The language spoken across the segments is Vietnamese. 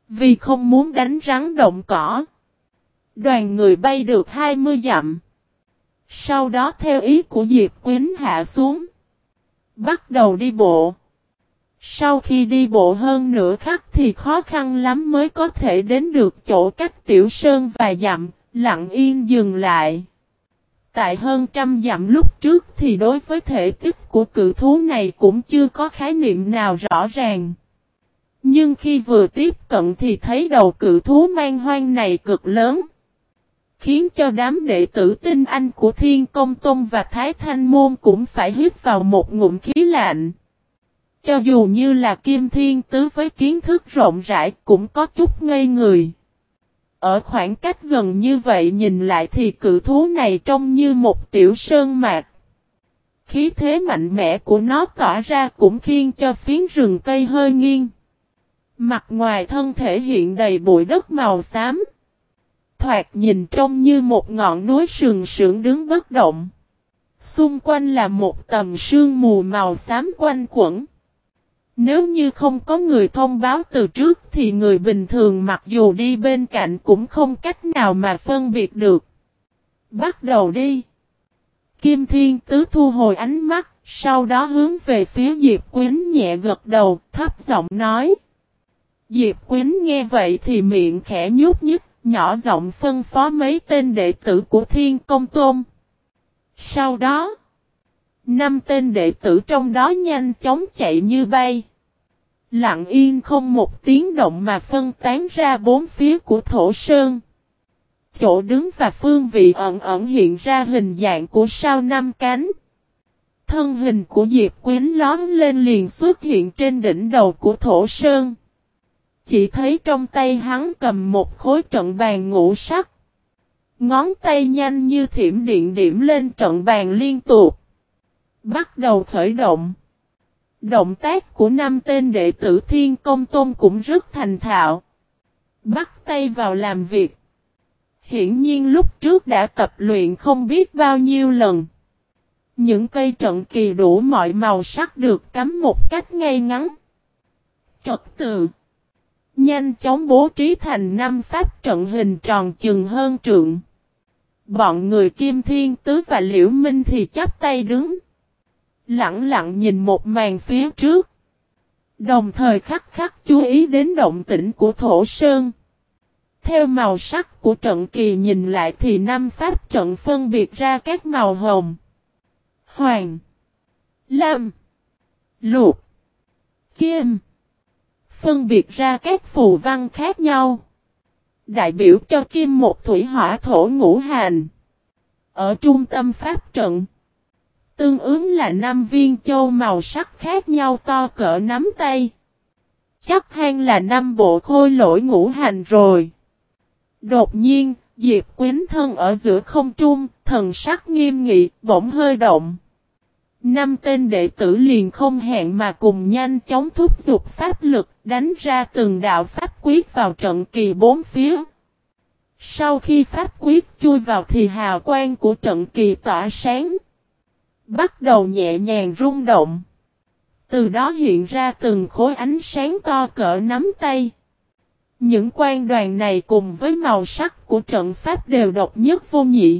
Vì không muốn đánh rắn động cỏ, đoàn người bay được 20 dặm. Sau đó theo ý của Diệp Quyến hạ xuống, bắt đầu đi bộ. Sau khi đi bộ hơn nửa khắc thì khó khăn lắm mới có thể đến được chỗ cách Tiểu Sơn vài dặm, lặng yên dừng lại. Tại hơn trăm dặm lúc trước thì đối với thể tích của cự thú này cũng chưa có khái niệm nào rõ ràng. Nhưng khi vừa tiếp cận thì thấy đầu cự thú man hoang này cực lớn, khiến cho đám đệ tử tinh anh của Thiên Công Tông và Thái Thanh Môn cũng phải hít vào một ngụm khí lạnh. Cho dù như là Kim Thiên Tứ với kiến thức rộng rãi cũng có chút ngây người. Ở khoảng cách gần như vậy nhìn lại thì cự thú này trông như một tiểu sơn mạc. Khí thế mạnh mẽ của nó tỏa ra cũng khiến cho phiến rừng cây hơi nghiêng. Mặt ngoài thân thể hiện đầy bụi đất màu xám. Thoạt nhìn trông như một ngọn núi sừng sững đứng bất động. Xung quanh là một tầm sương mù màu xám quanh quẩn. Nếu như không có người thông báo từ trước thì người bình thường mặc dù đi bên cạnh cũng không cách nào mà phân biệt được. Bắt đầu đi. Kim Thiên Tứ thu hồi ánh mắt, sau đó hướng về phía Diệp Quyến nhẹ gật đầu, thấp giọng nói. Diệp Quyến nghe vậy thì miệng khẽ nhúc nhích, nhỏ giọng phân phó mấy tên đệ tử của Thiên Công Tôn. Sau đó, 5 tên đệ tử trong đó nhanh chóng chạy như bay. Lặng yên không một tiếng động mà phân tán ra bốn phía của Thổ Sơn. Chỗ đứng và phương vị ẩn ẩn hiện ra hình dạng của sao 5 cánh. Thân hình của Diệp Quyến lóm lên liền xuất hiện trên đỉnh đầu của Thổ Sơn. Chỉ thấy trong tay hắn cầm một khối trận bàn ngũ sắc. Ngón tay nhanh như thiểm điện điểm lên trận bàn liên tục. Bắt đầu khởi động. Động tác của 5 tên đệ tử Thiên Công Tôn cũng rất thành thạo. Bắt tay vào làm việc. Hiển nhiên lúc trước đã tập luyện không biết bao nhiêu lần. Những cây trận kỳ đủ mọi màu sắc được cắm một cách ngay ngắn. Trật tự. Nhanh chóng bố trí thành 5 pháp trận hình tròn chừng hơn trượng. Bọn người Kim Thiên Tứ và Liễu Minh thì chắp tay đứng. Lặng lặng nhìn một màn phía trước. Đồng thời khắc khắc chú ý đến động tĩnh của Thổ Sơn. Theo màu sắc của trận kỳ nhìn lại thì 5 pháp trận phân biệt ra các màu hồng, hoàng, lam, lục, kim. Phân biệt ra các phù văn khác nhau. Đại biểu cho kim một thủy hỏa thổ ngũ hành. Ở trung tâm pháp trận, tương ứng là 5 viên châu màu sắc khác nhau to cỡ nắm tay. Chắc hẳn là 5 bộ khôi lỗi ngũ hành rồi. Đột nhiên, Diệp Quyến thân ở giữa không trung, thần sắc nghiêm nghị, bỗng hơi động. 5 tên đệ tử liền không hẹn mà cùng nhanh chóng thúc giục pháp lực, đánh ra từng đạo pháp quyết vào trận kỳ bốn phía. Sau khi pháp quyết chui vào thì hào quang của trận kỳ tỏa sáng. Bắt đầu nhẹ nhàng rung động. Từ đó hiện ra từng khối ánh sáng to cỡ nắm tay. Những quang đoàn này cùng với màu sắc của trận pháp đều độc nhất vô nhị.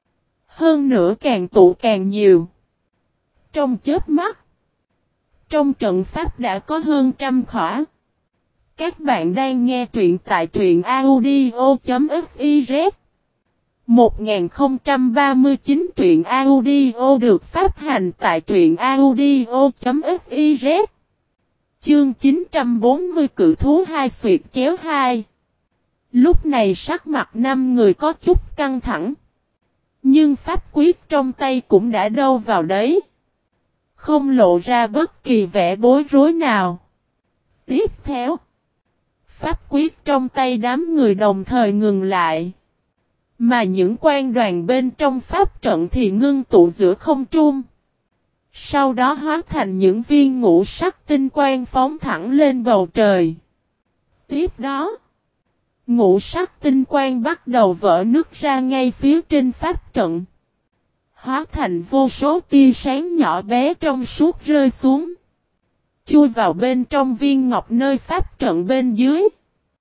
Hơn nữa càng tụ càng nhiều. Trong chớp mắt, trong trận pháp đã có hơn trăm khỏa. Các bạn đang nghe truyện tại truyện audio.fiz. 1039 truyện audio được phát hành tại truyện audio.fiz. Chương 940 cự thú hai xuyệt chéo 2. Lúc này sắc mặt 5 người có chút căng thẳng. Nhưng pháp quyết trong tay cũng đã đâu vào đấy. Không lộ ra bất kỳ vẻ bối rối nào. Tiếp theo, pháp quyết trong tay đám người đồng thời ngừng lại. Mà những quan đoàn bên trong pháp trận thì ngưng tụ giữa không trung. Sau đó hóa thành những viên ngũ sắc tinh quang phóng thẳng lên bầu trời. Tiếp đó, ngũ sắc tinh quang bắt đầu vỡ nứt ra ngay phía trên pháp trận. Hóa thành vô số tia sáng nhỏ bé trong suốt rơi xuống. Chui vào bên trong viên ngọc nơi pháp trận bên dưới.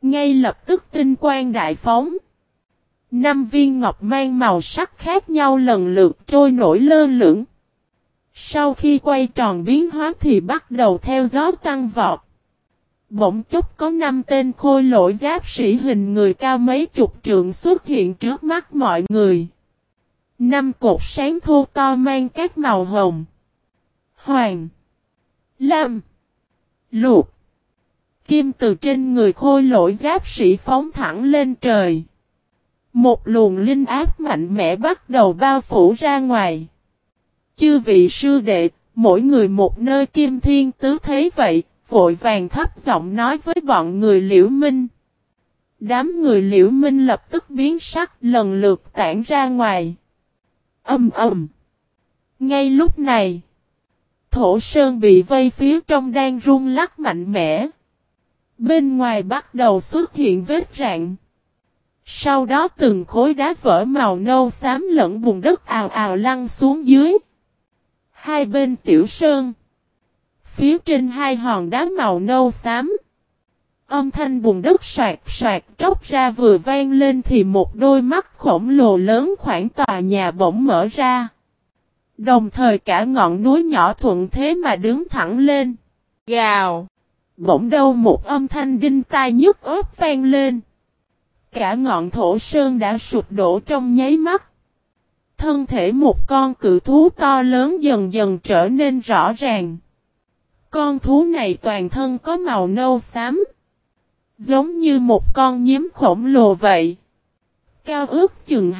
Ngay lập tức tinh quang đại phóng. 5 viên ngọc mang màu sắc khác nhau lần lượt trôi nổi lơ lửng. Sau khi quay tròn biến hóa thì bắt đầu theo gió tăng vọt. Bỗng chốc có 5 tên khôi lỗi giáp sĩ hình người cao mấy chục trượng xuất hiện trước mắt mọi người. 5 cột sáng thô to mang các màu hồng, hoàng, lam, lục, kim từ trên người khôi lỗi giáp sĩ phóng thẳng lên trời. Một luồng linh áp mạnh mẽ bắt đầu bao phủ ra ngoài. Chư vị sư đệ, mỗi người một nơi. Kim Thiên Tứ thấy vậy, vội vàng thấp giọng nói với bọn người Liễu Minh. Đám người Liễu Minh lập tức biến sắc, lần lượt tản ra ngoài. Ầm ầm. Ngay lúc này, Thổ Sơn bị vây phía trong đang rung lắc mạnh mẽ. Bên ngoài bắt đầu xuất hiện vết rạn. Sau đó từng khối đá vỡ màu nâu xám lẫn bùn đất ào ào lăn xuống dưới. Hai bên tiểu sơn. Phía trên hai hòn đá màu nâu xám. Âm thanh bùn đất soạt soạt tróc ra vừa vang lên thì một đôi mắt khổng lồ lớn khoảng tòa nhà bỗng mở ra. Đồng thời cả ngọn núi nhỏ thuận thế mà đứng thẳng lên. Gào! Bỗng đâu một âm thanh đinh tai nhức óc vang lên. Cả ngọn thổ sơn đã sụp đổ trong nháy mắt. Thân thể một con cự thú to lớn dần dần trở nên rõ ràng. Con thú này toàn thân có màu nâu xám. Giống như một con nhím khổng lồ vậy. Cao ước chừng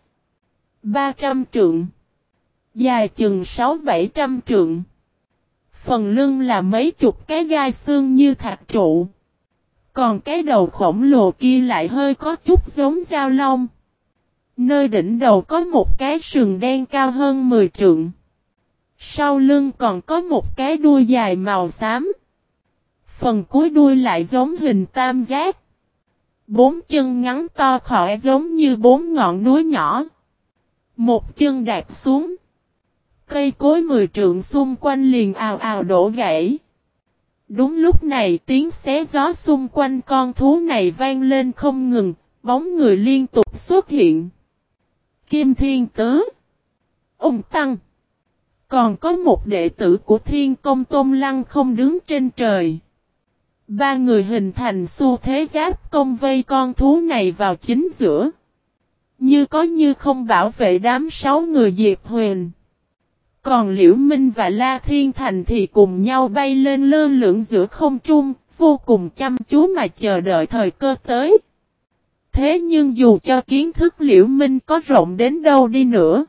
200-300 trượng. Dài chừng 600-700 trượng. Phần lưng là mấy chục cái gai xương như thạch trụ. Còn cái đầu khổng lồ kia lại hơi có chút giống dao long. Nơi đỉnh đầu có một cái sừng đen cao hơn 10 trượng. Sau lưng còn có một cái đuôi dài màu xám. Phần cuối đuôi lại giống hình tam giác. 4 chân ngắn to khỏe giống như 4 ngọn núi nhỏ. Một chân đạp xuống. Cây cối 10 trượng xung quanh liền ào ào đổ gãy. Đúng lúc này tiếng xé gió xung quanh con thú này vang lên không ngừng, bóng người liên tục xuất hiện. Kim Thiên Tứ, Ung Tăng. Còn có một đệ tử của Thiên Công Tôn Lăng không đứng trên trời. Ba người hình thành xu thế giáp công vây con thú này vào chính giữa. Như có như không bảo vệ đám 6 người Diệp Huyền. Còn Liễu Minh và La Thiên Thành thì cùng nhau bay lên lơ lửng giữa không trung, vô cùng chăm chú mà chờ đợi thời cơ tới. Thế nhưng dù cho kiến thức Liễu Minh có rộng đến đâu đi nữa,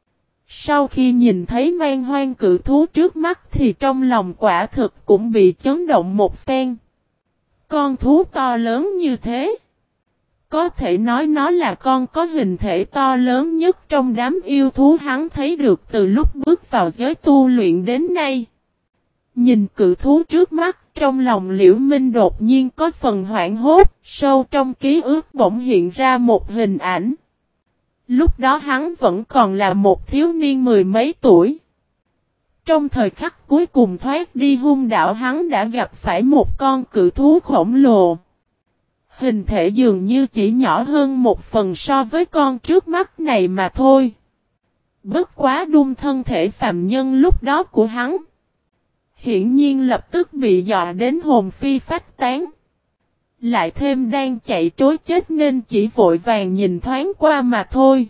sau khi nhìn thấy man hoang cự thú trước mắt thì trong lòng quả thực cũng bị chấn động một phen. Con thú to lớn như thế, có thể nói nó là con có hình thể to lớn nhất trong đám yêu thú hắn thấy được từ lúc bước vào giới tu luyện đến nay. Nhìn cự thú trước mắt, trong lòng Liễu Minh đột nhiên có phần hoảng hốt, sâu trong ký ức bỗng hiện ra một hình ảnh. Lúc đó hắn vẫn còn là một thiếu niên 10 mấy tuổi. Trong thời khắc cuối cùng thoát đi hung đảo hắn đã gặp phải một con cự thú khổng lồ. Hình thể dường như chỉ nhỏ hơn một phần so với con trước mắt này mà thôi. Bất quá đun thân thể phàm nhân lúc đó của hắn. Hiển nhiên lập tức bị dọa đến hồn phi phách tán. Lại thêm đang chạy trối chết nên chỉ vội vàng nhìn thoáng qua mà thôi.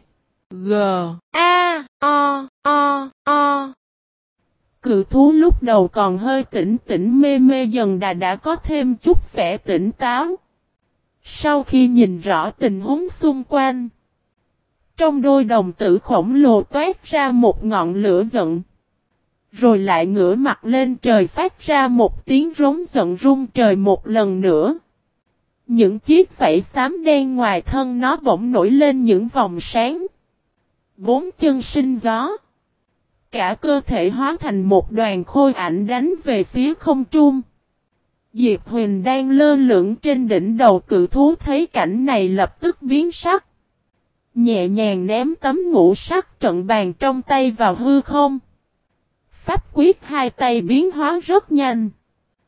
G.A.O.O.O. Cự thú lúc đầu còn hơi tỉnh tỉnh mê mê dần đã có thêm chút vẻ tỉnh táo. Sau khi nhìn rõ tình huống xung quanh, trong đôi đồng tử khổng lồ toát ra một ngọn lửa giận. Rồi lại ngửa mặt lên trời phát ra một tiếng rống giận rung trời một lần nữa. Những chiếc vảy xám đen ngoài thân nó bỗng nổi lên những vòng sáng. 4 chân sinh gió. Cả cơ thể hóa thành một đoàn khôi ảnh đánh về phía không trung. Diệp Huyền đang lơ lửng trên đỉnh đầu cự thú thấy cảnh này lập tức biến sắc. Nhẹ nhàng ném tấm ngũ sắc trận bàn trong tay vào hư không. Pháp quyết hai tay biến hóa rất nhanh.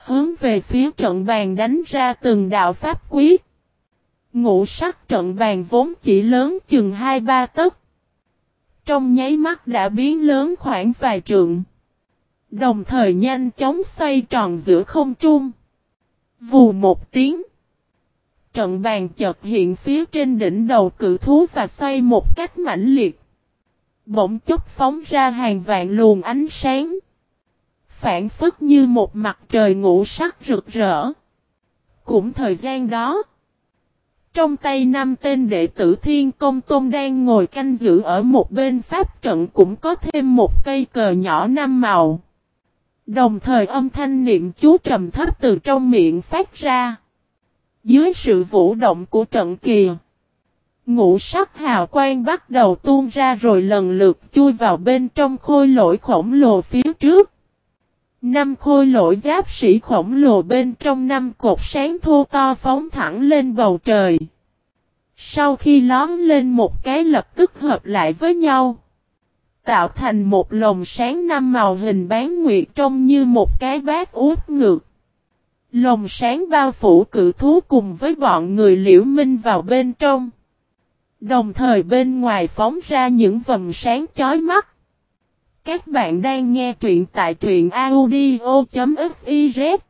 hướng về phía trận bàn đánh ra từng đạo pháp quyết. Ngũ sắc trận bàn vốn chỉ lớn chừng 2-3 tấc. Trong nháy mắt đã biến lớn khoảng vài trượng. Đồng thời nhanh chóng xoay tròn giữa không trung. Vù một tiếng. Trận bàn chợt hiện phía trên đỉnh đầu cự thú và xoay một cách mãnh liệt. Bỗng chốc phóng ra hàng vạn luồng ánh sáng. Phản phất như một mặt trời ngũ sắc rực rỡ. Cũng thời gian đó. Trong tay 5 tên đệ tử Thiên Công Tôn đang ngồi canh giữ ở một bên pháp trận cũng có thêm một cây cờ nhỏ 5 màu. Đồng thời âm thanh niệm chú trầm thấp từ trong miệng phát ra. Dưới sự vũ động của trận kỳ, ngũ sắc hào quang bắt đầu tuôn ra rồi lần lượt chui vào bên trong khôi lỗi khổng lồ phía trước. 5 khôi lỗi giáp sĩ khổng lồ bên trong 5 cột sáng thô to phóng thẳng lên bầu trời. Sau khi lóm lên một cái lập tức hợp lại với nhau. Tạo thành một lồng sáng 5 màu hình bán nguyệt trông như một cái bát úp ngược. Lồng sáng bao phủ cự thú cùng với bọn người Liễu Minh vào bên trong. Đồng thời bên ngoài phóng ra những vầng sáng chói mắt. Các bạn đang nghe truyện tại truyện audio.fiz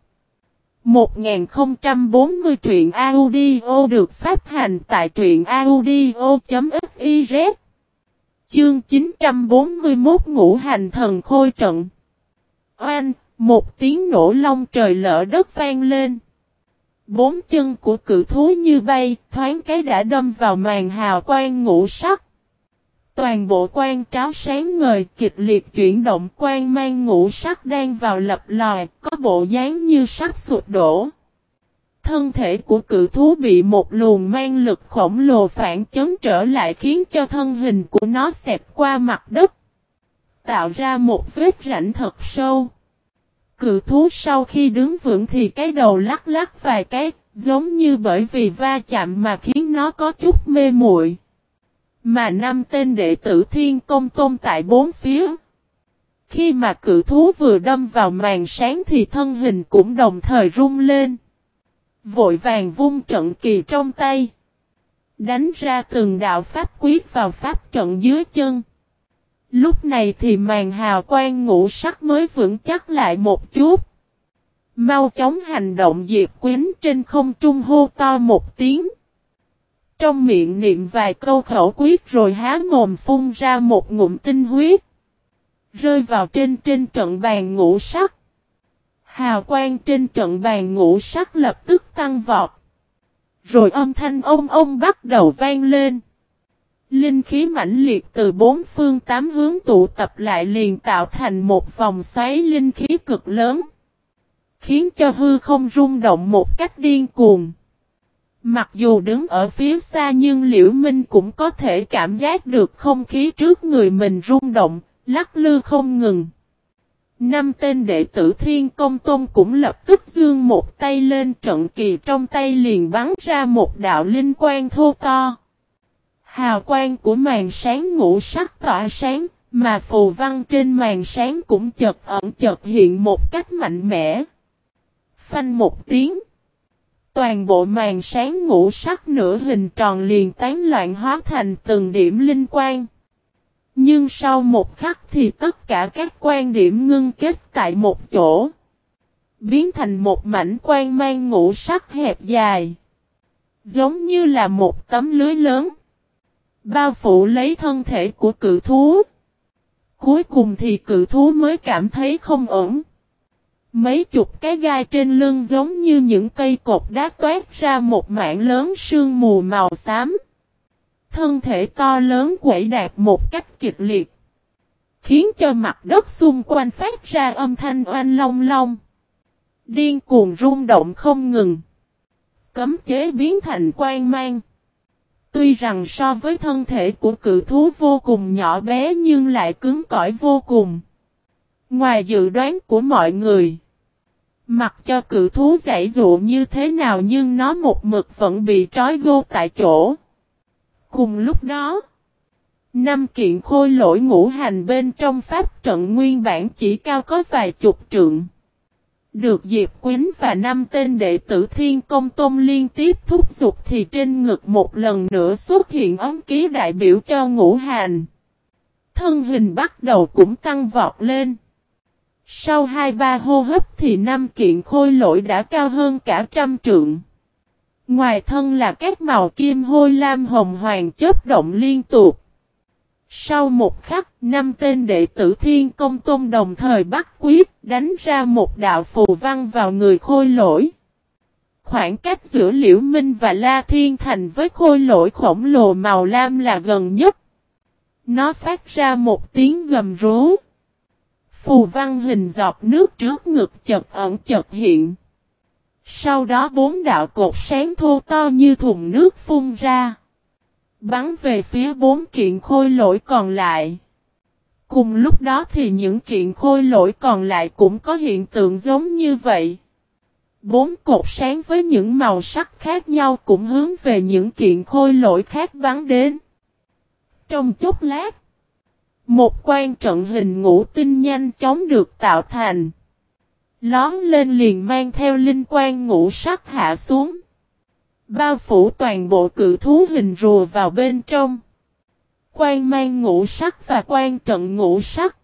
1040 truyện audio được phát hành tại truyện audio.fiz. Chương 941 Ngũ Hành Thần Khôi Trận. Oanh, một tiếng nổ long trời lỡ đất vang lên. 4 chân của cự thú như bay, thoáng cái đã đâm vào màn hào quang ngũ sắc. Toàn bộ quang tráo sáng ngời kịch liệt chuyển động, quang mang ngũ sắc đang vào lập lòi, có bộ dáng như sắp sụp đổ. Thân thể của cự thú bị một luồng mang lực khổng lồ phản chấn trở lại khiến cho thân hình của nó xẹp qua mặt đất. Tạo ra một vết rãnh thật sâu. Cự thú sau khi đứng vững thì cái đầu lắc lắc vài cái, giống như bởi vì va chạm mà khiến nó có chút mê muội. Mà 5 tên đệ tử Thiên Công Tôn tại 4 phía. Khi mà cự thú vừa đâm vào màn sáng thì thân hình cũng đồng thời rung lên. Vội vàng vung trận kỳ trong tay. Đánh ra từng đạo pháp quyết vào pháp trận dưới chân. Lúc này thì màn hào quang ngũ sắc mới vững chắc lại một chút. Mau chóng hành động, Diệp Quýnh trên không trung hô to một tiếng. Trong miệng niệm vài câu khẩu quyết rồi há mồm phun ra một ngụm tinh huyết. Rơi vào trên trận bàn ngũ sắc. Hào quang trên trận bàn ngũ sắc lập tức tăng vọt. Rồi âm thanh ông bắt đầu vang lên. Linh khí mãnh liệt từ 4 phương 8 hướng tụ tập lại liền tạo thành một vòng xoáy linh khí cực lớn. Khiến cho hư không rung động một cách điên cuồng. Mặc dù đứng ở phía xa nhưng Liễu Minh cũng có thể cảm giác được không khí trước người mình rung động, lắc lư không ngừng. 5 tên đệ tử Thiên Công Tôn cũng lập tức giương một tay lên, trận kỳ trong tay liền bắn ra một đạo linh quang thô to. Hào quang của màn sáng ngũ sắc tỏa sáng, mà phù văn trên màn sáng cũng chợt ẩn chợt hiện một cách mạnh mẽ. Phanh một tiếng. Toàn bộ màn sáng ngũ sắc nửa hình tròn liền tán loạn hóa thành từng điểm linh quang. Nhưng sau một khắc thì tất cả các quan điểm ngưng kết tại một chỗ. Biến thành một mảnh quang mang ngũ sắc hẹp dài. Giống như là một tấm lưới lớn. Bao phủ lấy thân thể của cự thú. Cuối cùng thì cự thú mới cảm thấy không ổn. Mấy chục cái gai trên lưng giống như những cây cột đá toát ra một mảng lớn sương mù màu xám. Thân thể to lớn quẩy đạp một cách kịch liệt. Khiến cho mặt đất xung quanh phát ra âm thanh oanh long long. Điên cuồng rung động không ngừng. Cấm chế biến thành quang mang. Tuy rằng so với thân thể của cự thú vô cùng nhỏ bé nhưng lại cứng cỏi vô cùng. Ngoài dự đoán của mọi người. Mặc cho cự thú giãy dụ như thế nào nhưng nó một mực vẫn bị trói gô tại chỗ. Cùng lúc đó, 5 kiện khôi lỗi ngũ hành bên trong pháp trận nguyên bản chỉ cao có vài chục trượng. Được Diệp Quýnh và 5 tên đệ tử Thiên Công Tôn liên tiếp thúc giục thì trên ngực một lần nữa xuất hiện ấn ký đại biểu cho Ngũ Hành. Thân hình bắt đầu cũng tăng vọt lên. Sau 2-3 hô hấp thì 5 kiện khôi lỗi đã cao hơn cả 100 trượng. Ngoài thân là các màu kim hôi lam hồng hoàng chớp động liên tục. Sau một khắc, 5 tên đệ tử Thiên Công Tôn đồng thời bắt quyết đánh ra một đạo phù văn vào người khôi lỗi. Khoảng cách giữa Liễu Minh và La Thiên Thành với khôi lỗi khổng lồ màu lam là gần nhất. Nó phát ra một tiếng gầm rú. Phù văn hình giọt nước trước ngực chợt ẩn chợt hiện. Sau đó 4 đạo cột sáng thô to như thùng nước phun ra. Bắn về phía 4 kiện khôi lỗi còn lại. Cùng lúc đó thì những kiện khôi lỗi còn lại cũng có hiện tượng giống như vậy. 4 cột sáng với những màu sắc khác nhau cũng hướng về những kiện khôi lỗi khác bắn đến. Trong chốc lát, một quan trận hình ngũ tinh nhanh chóng được tạo thành. Lón lên liền mang theo linh quang ngũ sắc hạ xuống. Bao phủ toàn bộ cự thú hình rùa vào bên trong. Quan mang ngũ sắc và quan trận ngũ sắc.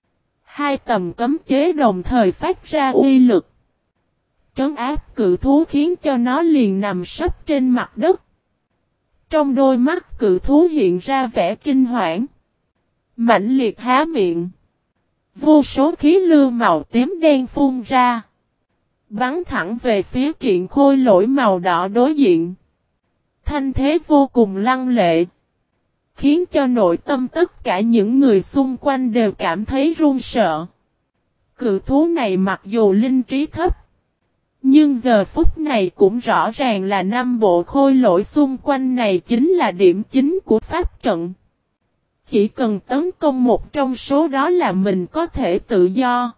2 tầm cấm chế đồng thời phát ra uy lực. Trấn áp cự thú khiến cho nó liền nằm sấp trên mặt đất. Trong đôi mắt cự thú hiện ra vẻ kinh hoảng. Mãnh liệt há miệng. Vô số khí lưu màu tím đen phun ra. Bắn thẳng về phía kiện khôi lỗi màu đỏ đối diện. Thanh thế vô cùng lăng lệ. Khiến cho nội tâm tất cả những người xung quanh đều cảm thấy run sợ. Cự thú này mặc dù linh trí thấp. Nhưng giờ phút này cũng rõ ràng là 5 bộ khôi lỗi xung quanh này chính là điểm chính của pháp trận. Chỉ cần tấn công một trong số đó là mình có thể tự do.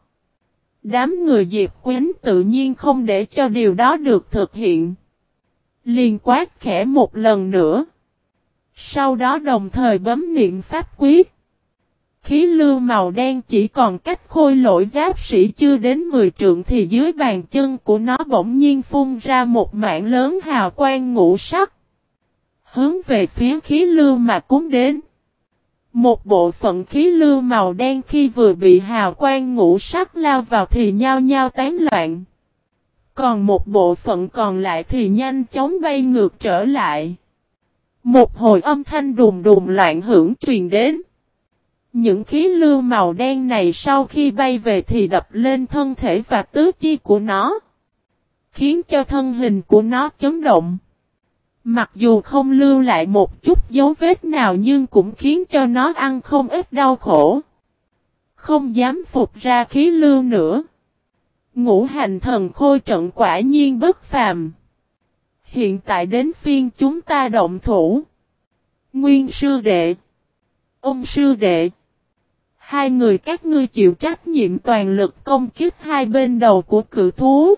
Đám người Diệp Quýnh tự nhiên không để cho điều đó được thực hiện. Liền quát khẽ một lần nữa. Sau đó đồng thời bấm niệm pháp quyết. Khí lưu màu đen chỉ còn cách khôi lỗi giáp sĩ chưa đến 10 trượng thì dưới bàn chân của nó bỗng nhiên phun ra một mảng lớn hào quang ngũ sắc. Hướng về phía khí lưu mà cuốn đến. Một bộ phận khí lưu màu đen khi vừa bị hào quang ngũ sắc lao vào thì nhao nhao tán loạn. Còn một bộ phận còn lại thì nhanh chóng bay ngược trở lại. Một hồi âm thanh đùng đùng loạn hưởng truyền đến. Những khí lưu màu đen này sau khi bay về thì đập lên thân thể và tứ chi của nó. Khiến cho thân hình của nó chấn động. Mặc dù không lưu lại một chút dấu vết nào nhưng cũng khiến cho nó ăn không ít đau khổ. Không dám phục ra khí lưu nữa. Ngũ hành thần khôi trận quả nhiên bất phàm. Hiện tại đến phiên chúng ta động thủ. Nguyên sư đệ. Ông sư đệ. 2 người các ngươi chịu trách nhiệm toàn lực công kích 2 bên đầu của cự thú.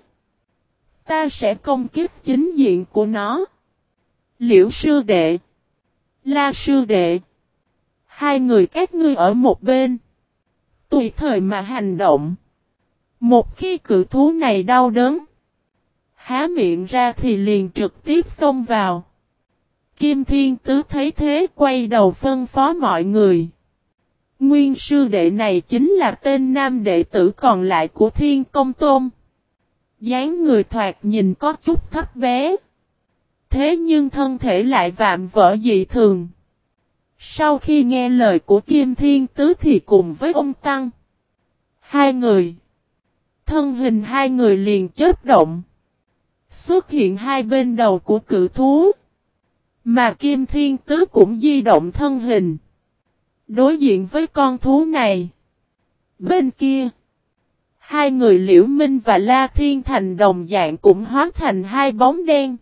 Ta sẽ công kích chính diện của nó. Liễu sư đệ. La sư đệ. 2 người các ngươi ở một bên. Tùy thời mà hành động. Một khi cự thú này đau đớn. Há miệng ra thì liền trực tiếp xông vào. Kim Thiên Tứ thấy thế quay đầu phân phó mọi người. Nguyên sư đệ này chính là tên nam đệ tử còn lại của Thiên Công Tôn. Dáng người thoạt nhìn có chút thấp bé. Thế nhưng thân thể lại vạm vỡ dị thường. Sau khi nghe lời của Kim Thiên Tứ thì cùng với ông Tăng. 2 người. Thân hình 2 người liền chớp động. Xuất hiện 2 bên đầu của cự thú. Mà Kim Thiên Tứ cũng di động thân hình. Đối diện với con thú này. Bên kia. 2 người Liễu Minh và La Thiên Thành đồng dạng cũng hóa thành 2 bóng đen.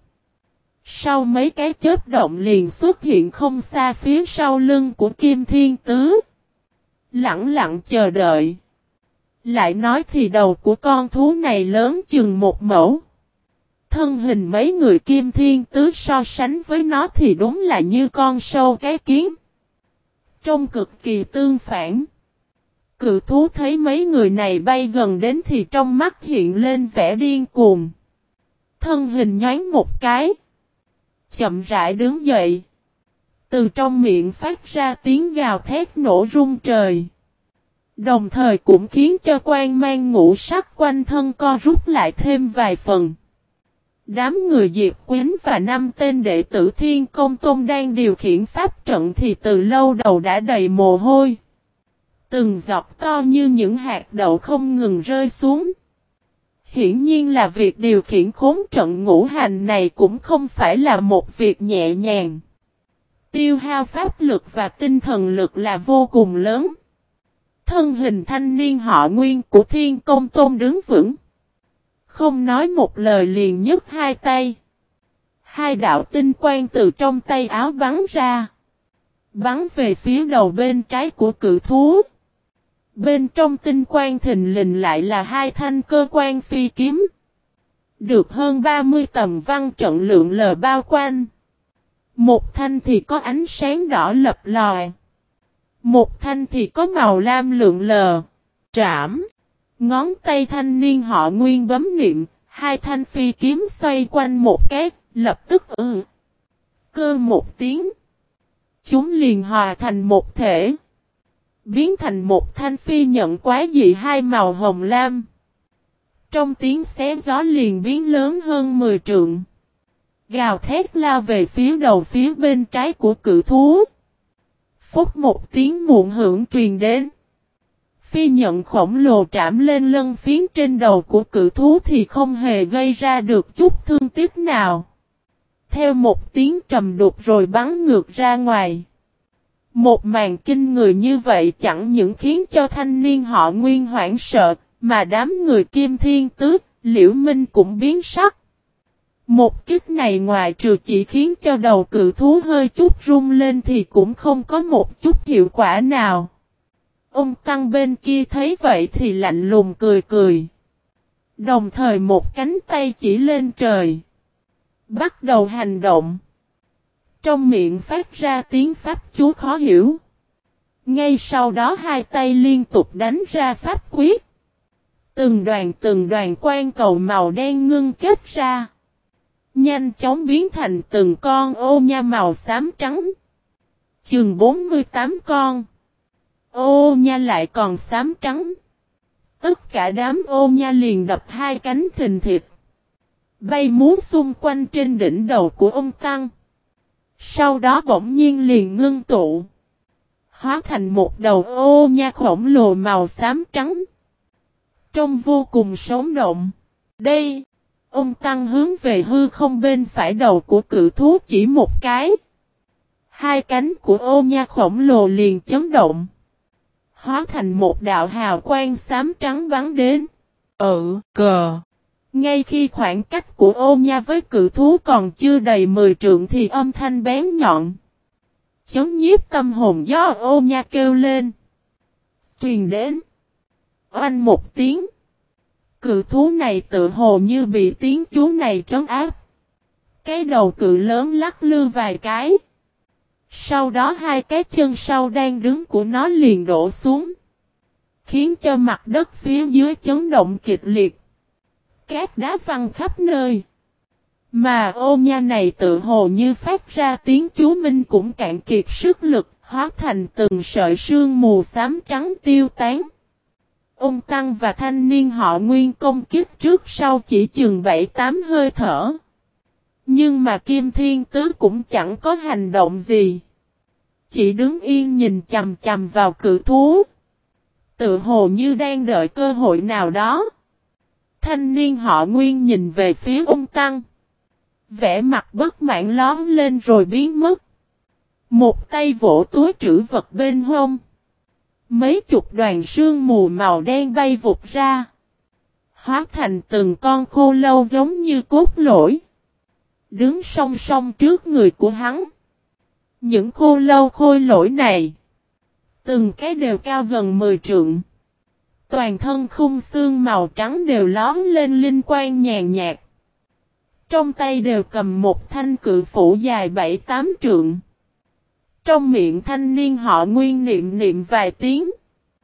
Sau mấy cái chớp động liền xuất hiện không xa phía sau lưng của Kim Thiên Tứ. Lặng lặng chờ đợi. Lại nói thì đầu của con thú này lớn chừng 1 mẫu. Thân hình mấy người Kim Thiên Tứ so sánh với nó thì đúng là như con sâu cái kiến. Trông cực kỳ tương phản. Cự thú thấy mấy người này bay gần đến thì trong mắt hiện lên vẻ điên cuồng. Thân hình nhoáng một cái. Chậm rãi đứng dậy. Từ trong miệng phát ra tiếng gào thét nổ rung trời. Đồng thời cũng khiến cho quan mang ngũ sắc quanh thân co rút lại thêm vài phần. Đám người Diệp Quyến và 5 tên đệ tử Thiên Công Tôn đang điều khiển pháp trận thì từ lâu đầu đã đầy mồ hôi. Từng giọt to như những hạt đậu không ngừng rơi xuống. Hiển nhiên là việc điều khiển khốn trận ngũ hành này cũng không phải là một việc nhẹ nhàng. Tiêu hao pháp lực và tinh thần lực là vô cùng lớn. Thân hình thanh niên họ Nguyên của Thiên Công Tôn đứng vững. Không nói một lời liền nhấc hai tay. Hai đạo tinh quang từ trong tay áo bắn ra. Bắn về phía đầu bên trái của cự thú. Bên trong tinh quang thình lình lại là hai thanh cơ quan phi kiếm. Được hơn 30 tầm văn trận lượng lờ bao quanh. Một thanh thì có ánh sáng đỏ lập lòi. Một thanh thì có màu lam lượng lờ. Trảm. Ngón tay thanh niên họ Nguyên bấm niệm. Hai thanh phi kiếm xoay quanh một cái. Lập tức cơ một tiếng. Chúng liền hòa thành một thể. Biến thành một thanh phi nhận quá dị hai màu hồng lam. Trong tiếng xé gió liền biến lớn hơn 10 trượng. Gào thét lao về phía đầu phía bên trái của cự thú. Phúc một tiếng muộn hưởng truyền đến. Phi nhận khổng lồ trảm lên lân phiến trên đầu của cự thú thì không hề gây ra được chút thương tiếc nào. Theo một tiếng trầm đục rồi bắn ngược ra ngoài. Một màn kinh người như vậy chẳng những khiến cho thanh niên họ Nguyên hoảng sợ, mà đám người Kim Thiên Tước, Liễu Minh cũng biến sắc. Một kích này ngoài trừ chỉ khiến cho đầu cự thú hơi chút rung lên thì cũng không có một chút hiệu quả nào. Ông Tăng bên kia thấy vậy thì lạnh lùng cười cười. Đồng thời một cánh tay chỉ lên trời. Bắt đầu hành động. Trong miệng phát ra tiếng pháp chú khó hiểu. Ngay sau đó hai tay liên tục đánh ra pháp quyết. Từng đoàn quang cầu màu đen ngưng kết ra. Nhanh chóng biến thành từng con ô nha màu xám trắng. Chừng 48 con. Ô nha lại còn xám trắng. Tất cả đám ô nha liền đập hai cánh thình thịt. Bay múa xung quanh trên đỉnh đầu của ông Tăng. Sau đó bỗng nhiên liền ngưng tụ. Hóa thành một đầu ô nha khổng lồ màu xám trắng. Trông vô cùng sống động. Đây. Ông Tăng hướng về hư không bên phải đầu của cự thú chỉ một cái. Hai cánh của ô nha khổng lồ liền chấn động. Hóa thành một đạo hào quang xám trắng bắn đến. Cờ. Ngay khi khoảng cách của ô nha với cự thú còn chưa đầy 10 trượng thì âm thanh bén nhọn. Chấn nhiếp tâm hồn do ô nha kêu lên. Truyền đến. Oanh một tiếng. Cự thú này tự hồ như bị tiếng chú này trấn áp. Cái đầu cự lớn lắc lư vài cái. Sau đó hai cái chân sau đang đứng của nó liền đổ xuống. Khiến cho mặt đất phía dưới chấn động kịch liệt. Cát đá văng khắp nơi. Mà ô nha này tự hồ như phát ra tiếng chú minh cũng cạn kiệt sức lực, hóa thành từng sợi sương mù xám trắng tiêu tán. Ông Tăng và thanh niên họ Nguyên công kích trước sau chỉ chừng 7-8 hơi thở. Nhưng mà Kim Thiên Tứ cũng chẳng có hành động gì. Chỉ đứng yên nhìn chằm chằm vào cự thú. Tự hồ như đang đợi cơ hội nào đó. Thanh niên họ Nguyên nhìn về phía ông Tăng. Vẻ mặt bất mãn lón lên rồi biến mất. Một tay vỗ túi trữ vật bên hông. Mấy chục đoàn sương mù màu đen bay vụt ra. Hóa thành từng con khô lâu giống như cốt lỗi. Đứng song song trước người của hắn. Những khô lâu khôi lỗi này. Từng cái đều cao gần 10 trượng. Toàn thân khung xương màu trắng đều lón lên linh quang nhàn nhạt. Trong tay đều cầm một thanh cự phủ dài 7-8 trượng. Trong miệng thanh niên họ Nguyên niệm vài tiếng.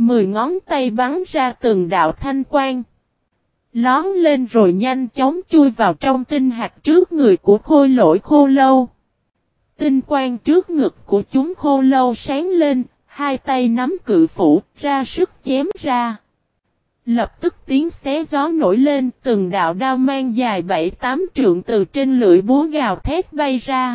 10 ngón tay bắn ra từng đạo thanh quang. Lón lên rồi nhanh chóng chui vào trong tinh hạt trước người của khôi lỗi khô lâu. Tinh quang trước ngực của chúng khô lâu sáng lên, hai tay nắm cự phủ, ra sức chém ra. Lập tức tiếng xé gió nổi lên, từng đạo đao mang dài 7-8 trượng từ trên lưỡi búa gào thét bay ra.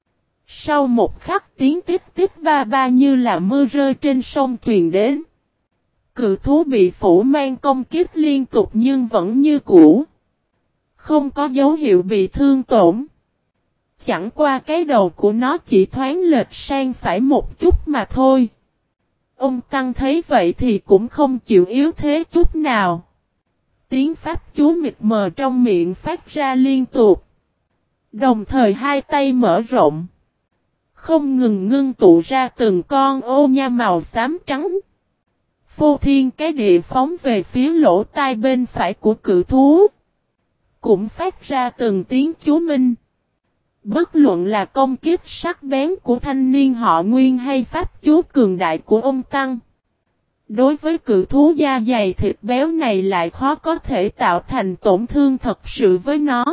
Sau một khắc tiếng tít tít ba ba như là mưa rơi trên sông truyền đến. Cự thú bị phủ mang công kích liên tục nhưng vẫn như cũ. Không có dấu hiệu bị thương tổn. Chẳng qua cái đầu của nó chỉ thoáng lệch sang phải một chút mà thôi. Ông Tăng thấy vậy thì cũng không chịu yếu thế chút nào. Tiếng pháp chú mịt mờ trong miệng phát ra liên tục. Đồng thời hai tay mở rộng. Không ngừng ngưng tụ ra từng con ô nha màu xám trắng. Phô thiên cái địa phóng về phía lỗ tai bên phải của cự thú. Cũng phát ra từng tiếng chú minh. Bất luận là công kích sắc bén của thanh niên họ Nguyên hay pháp chú cường đại của ông Tăng. Đối với cự thú da dày thịt béo này lại khó có thể tạo thành tổn thương thật sự với nó.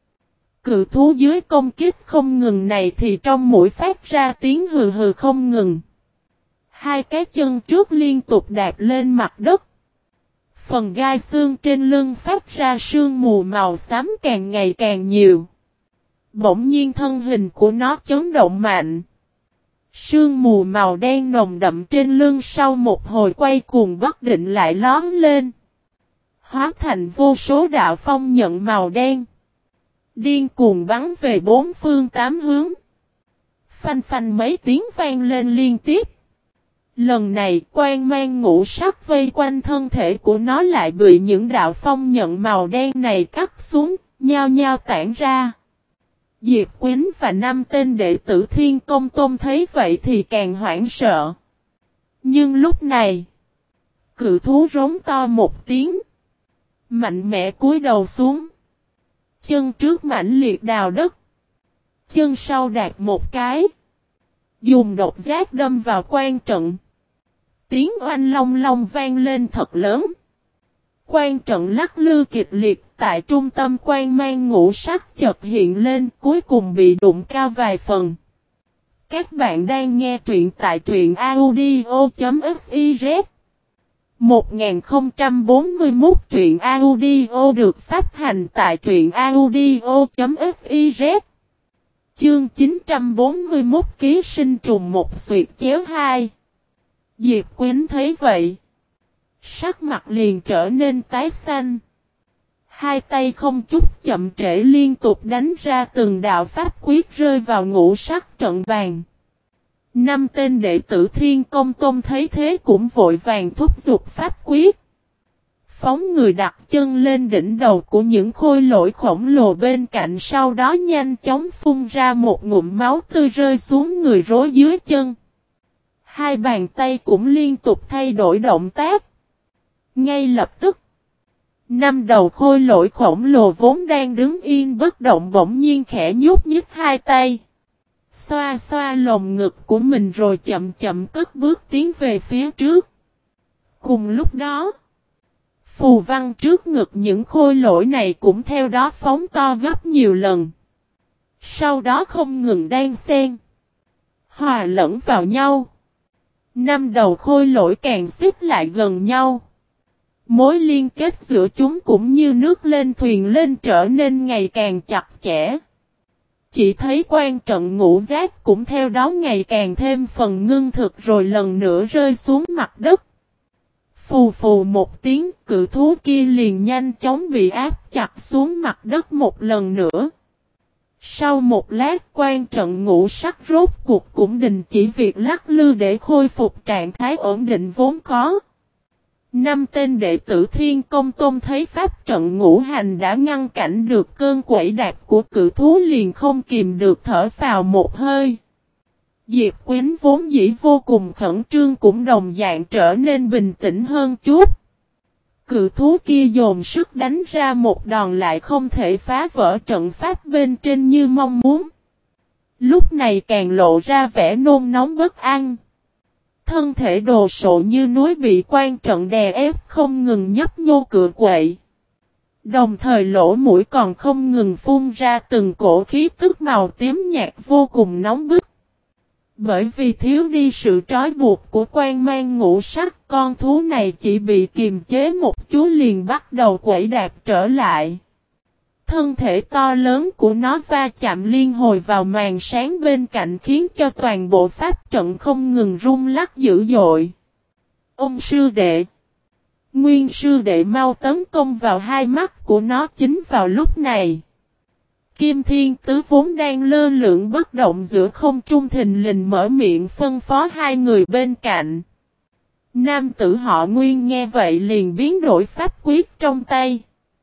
Cự thú dưới công kích không ngừng này thì trong mũi phát ra tiếng hừ hừ không ngừng. Hai cái chân trước liên tục đạp lên mặt đất. Phần gai xương trên lưng phát ra sương mù màu xám càng ngày càng nhiều. Bỗng nhiên thân hình của nó chấn động mạnh. Sương mù màu đen nồng đậm trên lưng sau một hồi quay cuồng bất định lại lóm lên. Hóa thành vô số đạo phong nhận màu đen. Điên cuồng bắn về bốn phương tám hướng. Phanh phanh mấy tiếng vang lên liên tiếp. Lần này quang mang ngũ sắc vây quanh thân thể của nó lại bị những đạo phong nhận màu đen này cắt xuống, nhao nhao tản ra. Diệp Quýnh và 5 tên đệ tử Thiên Công Tôn thấy vậy thì càng hoảng sợ. Nhưng lúc này, cự thú rống to một tiếng. Mạnh mẽ cúi đầu xuống. Chân trước mãnh liệt đào đất. Chân sau đạp một cái. Dùng độc giác đâm vào quan trận. Tiếng oanh long long vang lên thật lớn. Quan trận lắc lư kịch liệt, tại trung tâm quang mang ngũ sắc chợt hiện lên, cuối cùng bị đụng cao vài phần. Các bạn đang nghe truyện tại truyện audio.fiz 1041 truyện audio được phát hành tại truyện audio.fiz. Chương 941 ký sinh trùng một xuyệt chéo 2. Diệp Quýnh thấy vậy. Sắc mặt liền trở nên tái xanh. Hai tay không chút chậm trễ liên tục đánh ra từng đạo pháp quyết rơi vào ngũ sắc trận bàn. 5 tên đệ tử Thiên Công Tôn thấy thế cũng vội vàng thúc giục pháp quyết. Phóng người đặt chân lên đỉnh đầu của những khôi lỗi khổng lồ bên cạnh, sau đó nhanh chóng phun ra một ngụm máu tươi rơi xuống người rối dưới chân. Hai bàn tay cũng liên tục thay đổi động tác. Ngay lập tức, 5 đầu khôi lỗi khổng lồ vốn đang đứng yên bất động bỗng nhiên khẽ nhúc nhích hai tay. Xoa xoa lồng ngực của mình rồi chậm chậm cất bước tiến về phía trước. Cùng lúc đó, phù văn trước ngực những khôi lỗi này cũng theo đó phóng to gấp nhiều lần. Sau đó không ngừng đan xen, hòa lẫn vào nhau. 5 đầu khôi lỗi càng xích lại gần nhau. Mối liên kết giữa chúng cũng như nước lên thuyền lên trở nên ngày càng chặt chẽ. Chỉ thấy quan trận ngũ giác cũng theo đó ngày càng thêm phần ngưng thực rồi lần nữa rơi xuống mặt đất. Phù phù một tiếng, cự thú kia liền nhanh chóng bị áp chặt xuống mặt đất một lần nữa. Sau một lát quan trận ngũ sắc rốt cuộc cũng đình chỉ việc lắc lư để khôi phục trạng thái ổn định vốn có. 5 tên đệ tử Thiên Công Tôn thấy pháp trận ngũ hành đã ngăn cản được cơn quẩy đạp của cự thú liền không kìm được thở phào một hơi. Diệp Quýnh vốn dĩ vô cùng khẩn trương cũng đồng dạng trở nên bình tĩnh hơn chút. Cự thú kia dồn sức đánh ra một đòn lại không thể phá vỡ trận pháp bên trên như mong muốn. Lúc này càng lộ ra vẻ nôn nóng bất an. thân thể đồ sộ như núi bị quan trận đè ép không ngừng nhấp nhô cựa quậy. Đồng thời lỗ mũi còn không ngừng phun ra từng cổ khí tức màu tím nhạt vô cùng nóng bức. Bởi vì thiếu đi sự trói buộc của quan mang ngũ sắc, con thú này chỉ bị kiềm chế một chút liền bắt đầu quẩy đạp trở lại. Thân thể to lớn của nó va chạm liên hồi vào màn sáng bên cạnh khiến cho toàn bộ pháp trận không ngừng rung lắc dữ dội. Ông sư đệ! Nguyên sư đệ mau tấn công vào hai mắt của nó. Chính vào lúc này, Kim Thiên Tứ vốn đang lơ lửng bất động giữa không trung thình lình mở miệng phân phó hai người bên cạnh. Nam tử họ Nguyên nghe vậy liền biến đổi pháp quyết trong tay.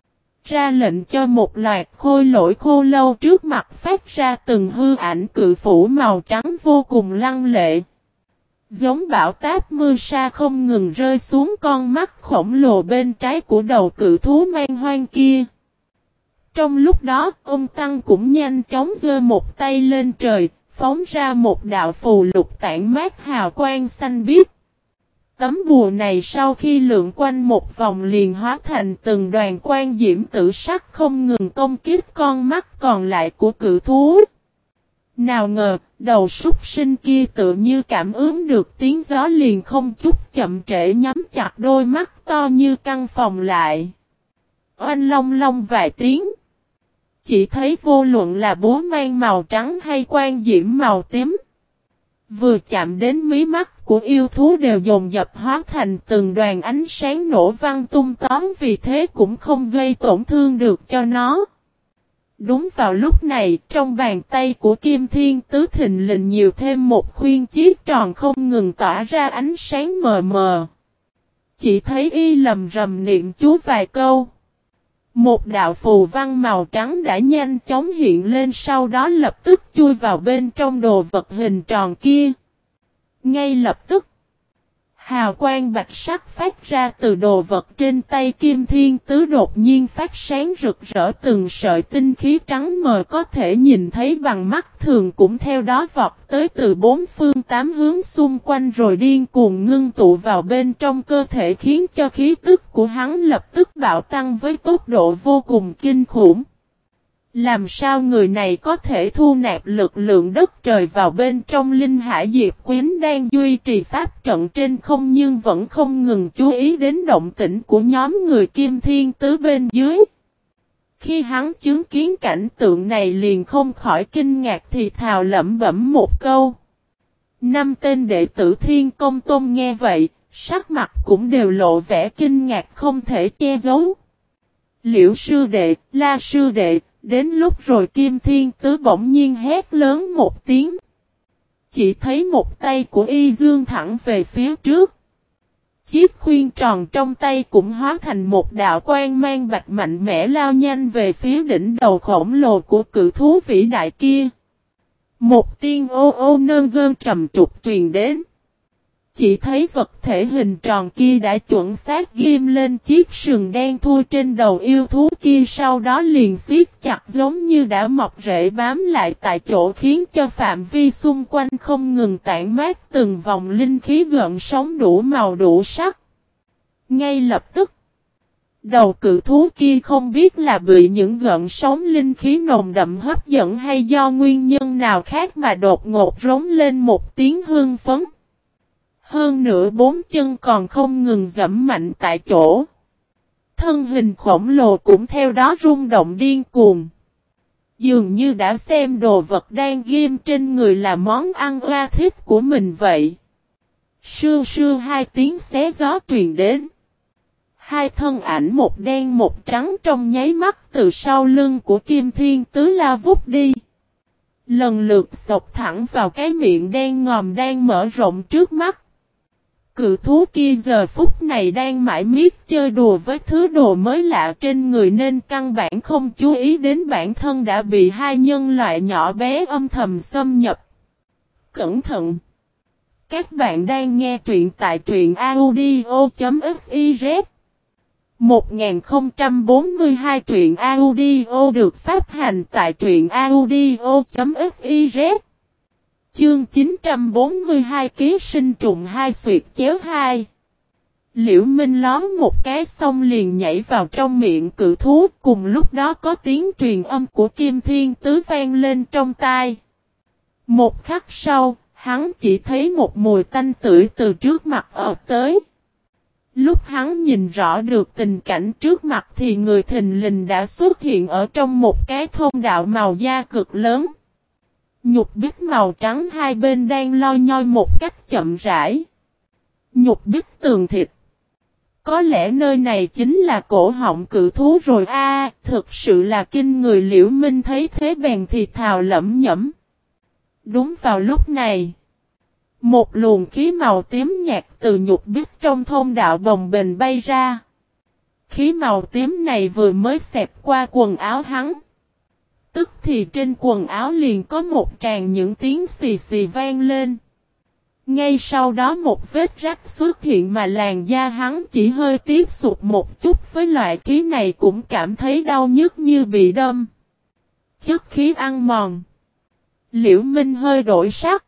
Ra lệnh cho một loạt khôi lỗi khô lâu trước mặt phát ra từng hư ảnh cự phủ màu trắng vô cùng lăng lệ. Giống bão táp mưa sa không ngừng rơi xuống con mắt khổng lồ bên trái của đầu cự thú man hoang kia. Trong lúc đó, ông Tăng cũng nhanh chóng giơ một tay lên trời, phóng ra một đạo phù lục tản mát hào quang xanh biếc. Tấm bùa này sau khi lượn quanh một vòng liền hóa thành từng đoàn quang diễm tử sắc không ngừng công kích con mắt còn lại của cự thú. Nào ngờ, đầu súc sinh kia tự như cảm ứng được tiếng gió liền không chút chậm trễ nhắm chặt đôi mắt to như căn phòng lại. Oanh long long vài tiếng. Chỉ thấy vô luận là búa mang màu trắng hay quan diễm màu tím. Vừa chạm đến mí mắt của yêu thú đều dồn dập hóa thành từng đoàn ánh sáng nổ văng tung tóm vì thế cũng không gây tổn thương được cho nó. Đúng vào lúc này, trong bàn tay của Kim Thiên Tứ thình lình nhiều thêm một khuyên chiếc tròn không ngừng tỏa ra ánh sáng mờ mờ. Chỉ thấy y lầm rầm niệm chú vài câu. Một đạo phù văn màu trắng đã nhanh chóng hiện lên sau đó lập tức chui vào bên trong đồ vật hình tròn kia. Ngay lập tức, hào quang bạch sắc phát ra từ đồ vật trên tay Kim Thiên Tứ đột nhiên phát sáng rực rỡ từng sợi tinh khí trắng mờ có thể nhìn thấy bằng mắt thường cũng theo đó vọt tới từ bốn phương tám hướng xung quanh rồi điên cuồng ngưng tụ vào bên trong cơ thể khiến cho khí tức của hắn lập tức bạo tăng với tốc độ vô cùng kinh khủng. Làm sao người này có thể thu nạp lực lượng đất trời vào bên trong Linh Hải Diệp Quyến đang duy trì pháp trận trên không nhưng vẫn không ngừng chú ý đến động tĩnh của nhóm người Kim Thiên Tứ bên dưới. Khi hắn chứng kiến cảnh tượng này liền không khỏi kinh ngạc thì thào lẩm bẩm một câu. Năm tên đệ tử Thiên Công Tôn nghe vậy, sắc mặt cũng đều lộ vẻ kinh ngạc không thể che giấu. Liễu sư đệ, La sư đệ, đến lúc rồi Kim Thiên Tứ bỗng nhiên hét lớn một tiếng. Chỉ thấy một tay của y dương thẳng về phía trước. Chiếc khuyên tròn trong tay cũng hóa thành một đạo quang mang bạch mạnh mẽ lao nhanh về phía đỉnh đầu khổng lồ của cự thú vĩ đại kia. Một tiếng ô ô nơn gơn trầm trục truyền đến. Chỉ thấy vật thể hình tròn kia đã chuẩn xác ghim lên chiếc sừng đen thui trên đầu yêu thú kia sau đó liền siết chặt giống như đã mọc rễ bám lại tại chỗ khiến cho phạm vi xung quanh không ngừng tản mát từng vòng linh khí gợn sóng đủ màu đủ sắc. Ngay lập tức, đầu cự thú kia không biết là bị những gợn sóng linh khí nồng đậm hấp dẫn hay do nguyên nhân nào khác mà đột ngột rống lên một tiếng hưng phấn. Hơn nữa bốn chân còn không ngừng giẫm mạnh tại chỗ. Thân hình khổng lồ cũng theo đó rung động điên cuồng. Dường như đã xem đồ vật đang ghim trên người là món ăn oa thích của mình vậy. Sương sương hai tiếng xé gió truyền đến. Hai thân ảnh một đen một trắng trong nháy mắt từ sau lưng của Kim Thiên Tứ lao vút đi. Lần lượt sộc thẳng vào cái miệng đen ngòm đang mở rộng trước mắt. Cự thú kia giờ phút này đang mải miết chơi đùa với thứ đồ mới lạ trên người nên căn bản không chú ý đến bản thân đã bị hai nhân loại nhỏ bé âm thầm xâm nhập. Cẩn thận! Các bạn đang nghe truyện tại truyện audio.fiz 1042 truyện audio được phát hành tại truyện audio.fiz. Chương 942 ký sinh trùng 2 xuyệt chéo 2. Liễu Minh ló một cái xong liền nhảy vào trong miệng cự thú, cùng lúc đó có tiếng truyền âm của Kim Thiên Tứ vang lên trong tai. Một khắc sau, hắn chỉ thấy một mùi tanh tưởi từ trước mặt ập tới. Lúc hắn nhìn rõ được tình cảnh trước mặt thì người thình lình đã xuất hiện ở trong một cái thông đạo màu da cực lớn. Nhục bích màu trắng hai bên đang loi nhoi một cách chậm rãi. Nhục bích tường thịt. Có lẽ nơi này chính là cổ họng cự thú rồi a, thực sự là kinh người. Liễu Minh thấy thế bèn thì thào lẩm nhẩm. Đúng vào lúc này, một luồng khí màu tím nhạt từ nhục bích trong thông đạo bồng bềnh bay ra. Khí màu tím này vừa mới xẹt qua quần áo hắn. Tức thì trên quần áo liền có một tràng những tiếng xì xì vang lên. Ngay sau đó một vết rách xuất hiện mà làn da hắn chỉ hơi tiếp xúc một chút với loại khí này cũng cảm thấy đau nhức như bị đâm. Chất khí ăn mòn. Liễu Minh hơi đổi sắc.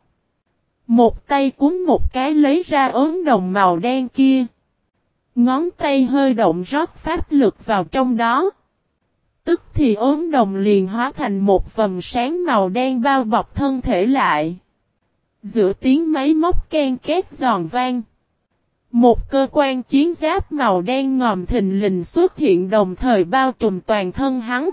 Một tay cuốn một cái lấy ra ốm đồng màu đen kia. Ngón tay hơi động rót pháp lực vào trong đó. Tức thì ốm đồng liền hóa thành một vầng sáng màu đen bao bọc thân thể lại. Giữa tiếng máy móc ken két giòn vang. Một cơ quan chiến giáp màu đen ngòm thình lình xuất hiện đồng thời bao trùm toàn thân hắn.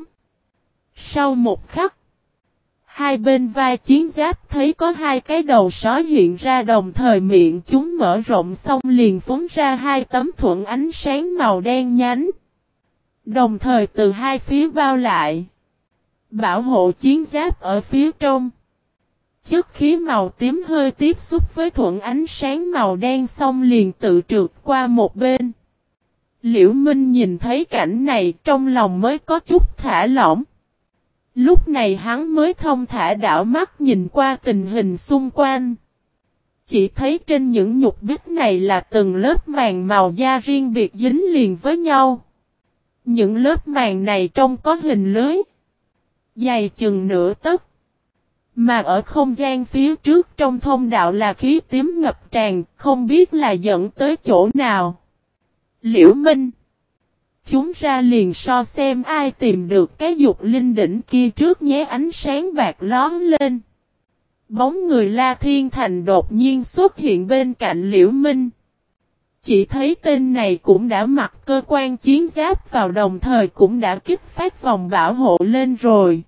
Sau một khắc, hai bên vai chiến giáp thấy có hai cái đầu sói hiện ra đồng thời miệng chúng mở rộng xong liền phóng ra hai tấm thuẫn ánh sáng màu đen nhánh. Đồng thời từ hai phía bao lại. Bảo hộ chiến giáp ở phía trong. Chất khí màu tím hơi tiếp xúc với thuẫn ánh sáng màu đen xong liền tự trượt qua một bên. Liễu Minh nhìn thấy cảnh này trong lòng mới có chút thả lỏng. Lúc này hắn mới thông thả đảo mắt nhìn qua tình hình xung quanh. Chỉ thấy trên những nhục bích này là từng lớp màng màu da riêng biệt dính liền với nhau. Những lớp màng này trông có hình lưới. Dày chừng nửa tấc. Mà ở không gian phía trước trong thông đạo là khí tím ngập tràn, không biết là dẫn tới chỗ nào. Liễu Minh. Chúng ra liền so xem ai tìm được cái dục linh đỉnh kia trước nhé. Ánh sáng bạc lóe lên. Bóng người La Thiên Thành đột nhiên xuất hiện bên cạnh Liễu Minh. Chỉ thấy tên này cũng đã mặc cơ quan chiến giáp vào đồng thời cũng đã kích phát vòng bảo hộ lên rồi.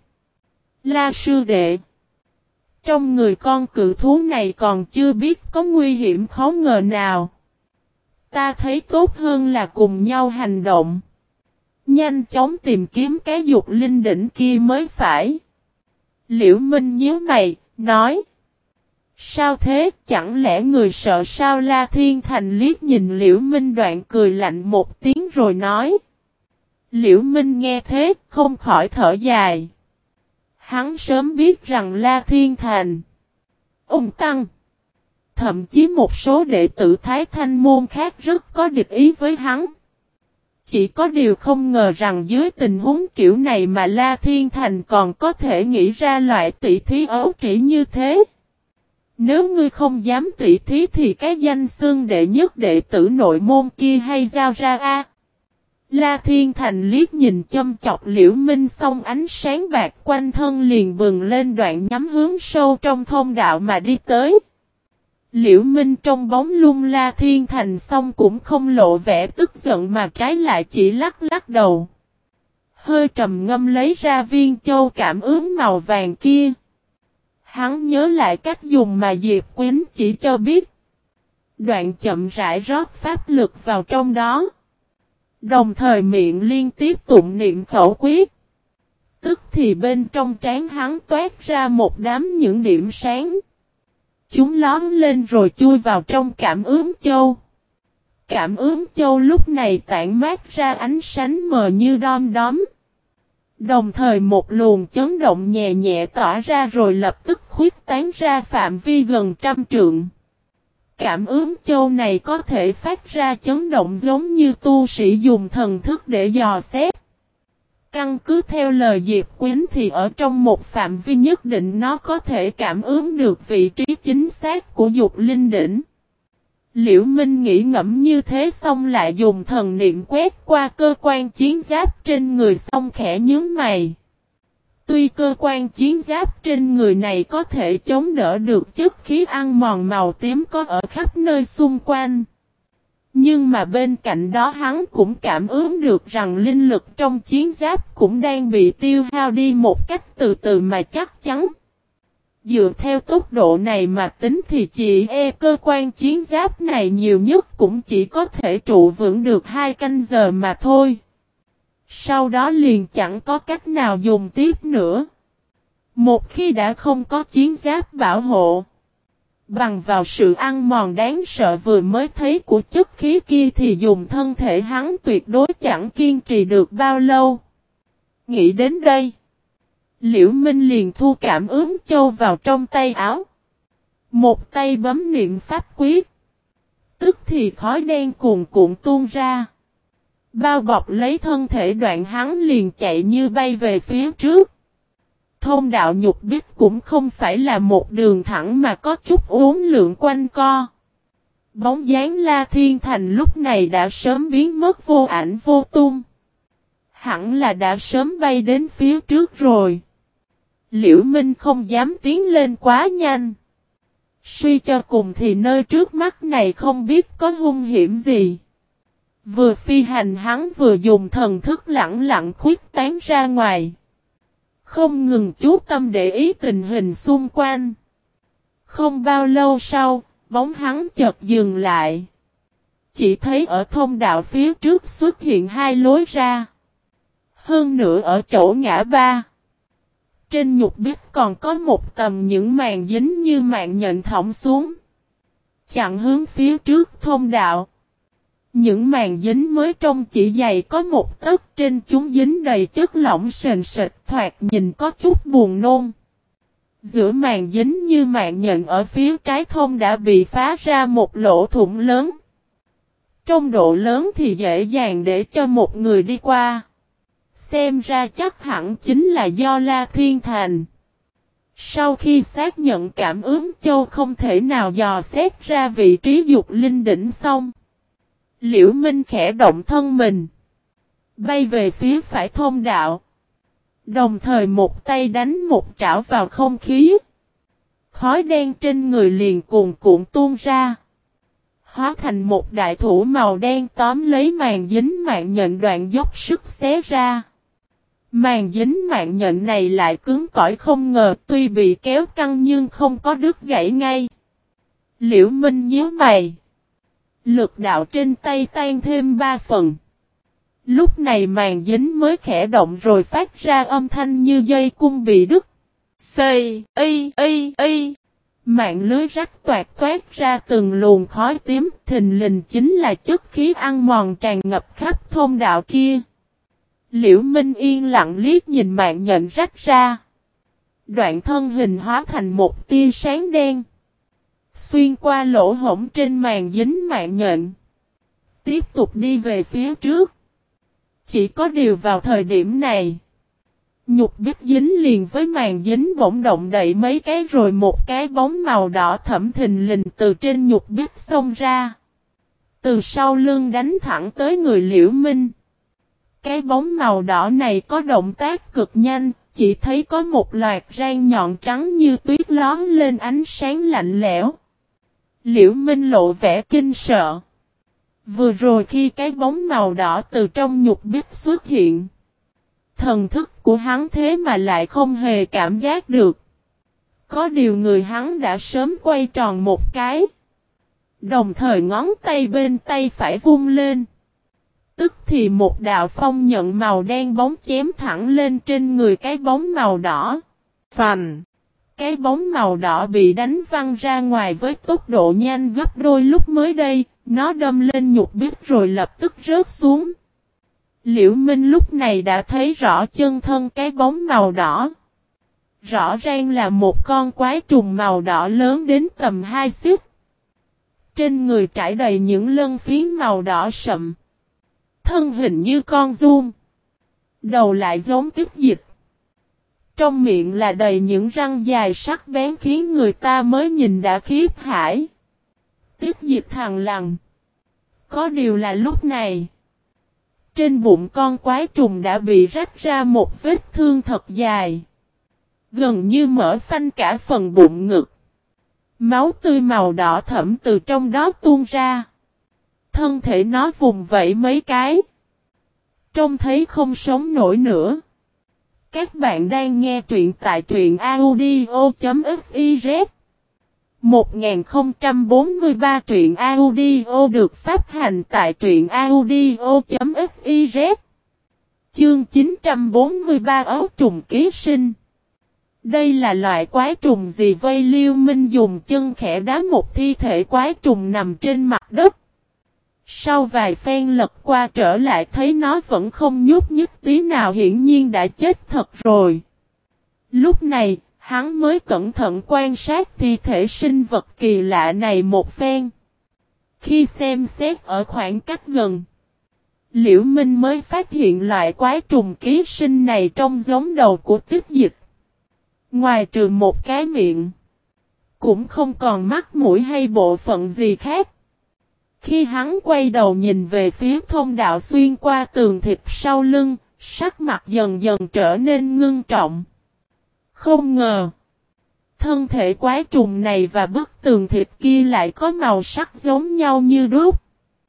La sư đệ. Trong người con cự thú này còn chưa biết có nguy hiểm khó ngờ nào. Ta thấy tốt hơn là cùng nhau hành động. Nhanh chóng tìm kiếm cái dục linh đỉnh kia mới phải. Liễu Minh nhíu mày, nói. Sao thế, chẳng lẽ người sợ sao? La Thiên Thành liếc nhìn Liễu Minh đoạn cười lạnh một tiếng rồi nói. Liễu Minh nghe thế, không khỏi thở dài. Hắn sớm biết rằng La Thiên Thành, ông Tăng, thậm chí một số đệ tử Thái Thanh môn khác rất có địch ý với hắn. Chỉ có điều không ngờ rằng dưới tình huống kiểu này mà La Thiên Thành còn có thể nghĩ ra loại tỷ thí ấu trĩ như thế. Nếu ngươi không dám tỷ thí thì cái danh xưng đệ nhất đệ tử nội môn kia hay giao ra a. La Thiên Thành liếc nhìn châm chọc Liễu Minh xong ánh sáng bạc quanh thân liền bừng lên đoạn nhắm hướng sâu trong thông đạo mà đi tới. Liễu Minh trong bóng lung La Thiên Thành xong cũng không lộ vẻ tức giận mà trái lại chỉ lắc lắc đầu. Hơi trầm ngâm lấy ra viên châu cảm ứng màu vàng kia. Hắn nhớ lại cách dùng mà Diệp Quýnh chỉ cho biết. Đoạn chậm rãi rót pháp lực vào trong đó. Đồng thời miệng liên tiếp tụng niệm khẩu quyết. Tức thì bên trong trán hắn toát ra một đám những điểm sáng. Chúng lóm lên rồi chui vào trong cảm ứng châu. Cảm ứng châu lúc này tản mát ra ánh sáng mờ như đom đóm. Đồng thời một luồng chấn động nhẹ nhẹ tỏa ra rồi lập tức khuyết tán ra phạm vi gần 100 trượng. Cảm ứng châu này có thể phát ra chấn động giống như tu sĩ dùng thần thức để dò xét. Căn cứ theo lời Diệp Quyến thì ở trong một phạm vi nhất định nó có thể cảm ứng được vị trí chính xác của dục linh đỉnh. Liễu Minh nghĩ ngẫm như thế xong lại dùng thần niệm quét qua cơ quan chiến giáp trên người xong khẽ nhướng mày. Tuy cơ quan chiến giáp trên người này có thể chống đỡ được chất khí ăn mòn màu tím có ở khắp nơi xung quanh. Nhưng mà bên cạnh đó hắn cũng cảm ứng được rằng linh lực trong chiến giáp cũng đang bị tiêu hao đi một cách từ từ mà chắc chắn. Dựa theo tốc độ này mà tính thì chỉ cơ quan chiến giáp này nhiều nhất cũng chỉ có thể trụ vững được 2 canh giờ mà thôi. Sau đó liền chẳng có cách nào dùng tiếp nữa. Một khi đã không có chiến giáp bảo hộ, bằng vào sự ăn mòn đáng sợ vừa mới thấy của chất khí kia thì dùng thân thể hắn tuyệt đối chẳng kiên trì được bao lâu. Nghĩ đến đây, Liễu Minh liền thu cảm ứng châu vào trong tay áo. Một tay bấm niệm pháp quyết. Tức thì khói đen cuồn cuộn tuôn ra. Bao bọc lấy thân thể đoạn hắn liền chạy như bay về phía trước. Thông đạo nhục bích cũng không phải là một đường thẳng mà có chút uốn lượn quanh co. Bóng dáng La Thiên Thành lúc này đã sớm biến mất vô ảnh vô tung. Hẳn là đã sớm bay đến phía trước rồi. Liễu Minh không dám tiến lên quá nhanh. Suy cho cùng thì nơi trước mắt này không biết có hung hiểm gì. Vừa phi hành hắn vừa dùng thần thức lẳng lặng khuyết tán ra ngoài. Không ngừng chú tâm để ý tình hình xung quanh. Không bao lâu sau, bóng hắn chợt dừng lại. Chỉ thấy ở thông đạo phía trước xuất hiện 2 lối ra. Hơn nữa ở chỗ ngã ba. Trên nhục bích còn có một tầm những màn dính như mạng nhện thõng xuống. Chặn hướng phía trước thông đạo. Những màn dính mới trong chỉ dày có một tấc, trên chúng dính đầy chất lỏng sền sệt thoạt nhìn có chút buồn nôn. Giữa màn dính như mạng nhện ở phía trái thông đã bị phá ra một lỗ thủng lớn. Trong độ lớn thì dễ dàng để cho một người đi qua. Xem ra chắc hẳn chính là do La Thiên Thành. Sau khi xác nhận cảm ứng châu không thể nào dò xét ra vị trí dục linh đỉnh xong, Liễu Minh khẽ động thân mình, bay về phía phải thông đạo. Đồng thời một tay đánh một trảo vào không khí. Khói đen trên người liền cuồn cuộn tuôn ra. Hóa thành một đại thủ màu đen tóm lấy màn dính mạng nhện đoạn dốc sức xé ra. Màn dính mạng nhện này lại cứng cỏi không ngờ, tuy bị kéo căng nhưng không có đứt gãy ngay. Liễu Minh nhíu mày. Lực đạo trên tay tan thêm 3 phần. Lúc này màn dính mới khẽ động rồi phát ra âm thanh như dây cung bị đứt. Xây, Mạng lưới rách toát ra từng luồng khói tím, thình lình chính là chất khí ăn mòn tràn ngập khắp thông đạo kia. Liễu Minh yên lặng liếc nhìn mạng nhện rách ra. Đoạn thân hình hóa thành một tia sáng đen. Xuyên qua lỗ hổng trên màn dính mạng nhện. Tiếp tục đi về phía trước. Chỉ có điều vào thời điểm này, nhục bích dính liền với màn dính bỗng động đậy mấy cái rồi một cái bóng màu đỏ thẫm thình lình từ trên nhục bích xông ra. Từ sau lưng đánh thẳng tới người Liễu Minh. Cái bóng màu đỏ này có động tác cực nhanh, chỉ thấy có một loạt rang nhọn trắng như tuyết lóe lên ánh sáng lạnh lẽo. Liễu Minh lộ vẻ kinh sợ. Vừa rồi khi cái bóng màu đỏ từ trong nhục bích xuất hiện, thần thức của hắn thế mà lại không hề cảm giác được. Có điều người hắn đã sớm quay tròn một cái. Đồng thời ngón tay bên tay phải vung lên. Tức thì một đạo phong nhận màu đen bóng chém thẳng lên trên người cái bóng màu đỏ. Phành! Cái bóng màu đỏ bị đánh văng ra ngoài với tốc độ nhanh gấp đôi lúc mới đây, nó đâm lên nhục bích rồi lập tức rớt xuống. Liễu Minh lúc này đã thấy rõ chân thân cái bóng màu đỏ. Rõ ràng là một con quái trùng màu đỏ lớn đến tầm 2 xích. Trên người trải đầy những lân phiến màu đỏ sậm. Thân hình như con giun. Đầu lại giống Tiết Dịch. Trong miệng là đầy những răng dài sắc bén khiến người ta mới nhìn đã khiếp hãi. Tiết Dịch thằng lằn. Có điều là lúc này, trên bụng con quái trùng đã bị rách ra một vết thương thật dài, gần như mở phanh cả phần bụng ngực. Máu tươi màu đỏ thẫm từ trong đó tuôn ra. Thân thể nó vùng vẫy mấy cái, trông thấy không sống nổi nữa. Các bạn đang nghe truyện tại truyện audio.fiz. 1043 truyện audio được phát hành tại truyện audio.fiz. Chương 943 ấu trùng ký sinh. Đây là loại quái trùng gì vậy? Liêu Minh dùng chân khẽ đá một thi thể quái trùng nằm trên mặt đất. Sau vài phen lật qua trở lại thấy nó vẫn không nhúc nhích tí nào, hiển nhiên đã chết thật rồi. Lúc này, hắn mới cẩn thận quan sát thi thể sinh vật kỳ lạ này một phen. Khi xem xét ở khoảng cách gần, Liễu Minh mới phát hiện loại quái trùng ký sinh này trông giống đầu của Tiết Dịch. Ngoài trừ một cái miệng, cũng không còn mắt mũi hay bộ phận gì khác. Khi hắn quay đầu nhìn về phía thông đạo xuyên qua tường thịt sau lưng, sắc mặt dần dần trở nên ngưng trọng. Không ngờ, thân thể quái trùng này và bức tường thịt kia lại có màu sắc giống nhau như đúc.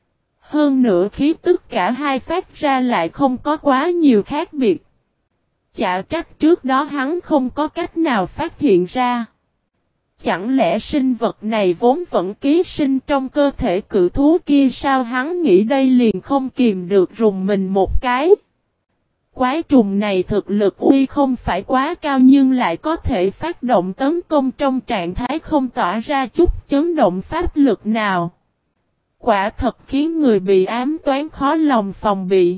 Hơn nữa khí tức cả hai phát ra lại không có quá nhiều khác biệt. Chả trách trước đó hắn không có cách nào phát hiện ra. Chẳng lẽ sinh vật này vốn vẫn ký sinh trong cơ thể cự thú kia sao? Hắn nghĩ đây liền không kìm được rùng mình một cái. Quái trùng này thực lực uy không phải quá cao nhưng lại có thể phát động tấn công trong trạng thái không tỏa ra chút chấn động pháp lực nào. Quả thật khiến người bị ám toán khó lòng phòng bị.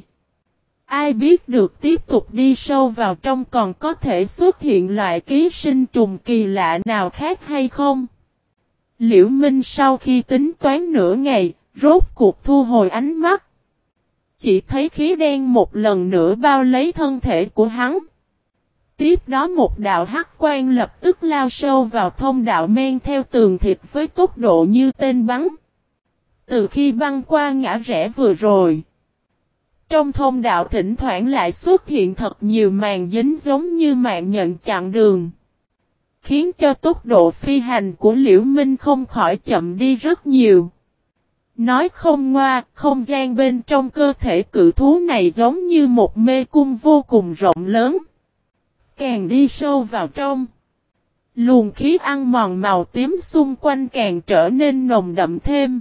Ai biết được tiếp tục đi sâu vào trong còn có thể xuất hiện loại ký sinh trùng kỳ lạ nào khác hay không? Liễu Minh sau khi tính toán nửa ngày, rốt cuộc thu hồi ánh mắt. Chỉ thấy khí đen một lần nữa bao lấy thân thể của hắn. Tiếp đó một đạo hắc quang lập tức lao sâu vào thông đạo men theo tường thịt với tốc độ như tên bắn. Từ khi băng qua ngã rẽ vừa rồi, trong thông đạo thỉnh thoảng lại xuất hiện thật nhiều màn dính giống như mạng nhện chặn đường, khiến cho tốc độ phi hành của Liễu Minh không khỏi chậm đi rất nhiều. Nói không ngoa, không gian bên trong cơ thể cự thú này giống như một mê cung vô cùng rộng lớn. Càng đi sâu vào trong, luồng khí ăn mòn màu tím xung quanh càng trở nên nồng đậm thêm.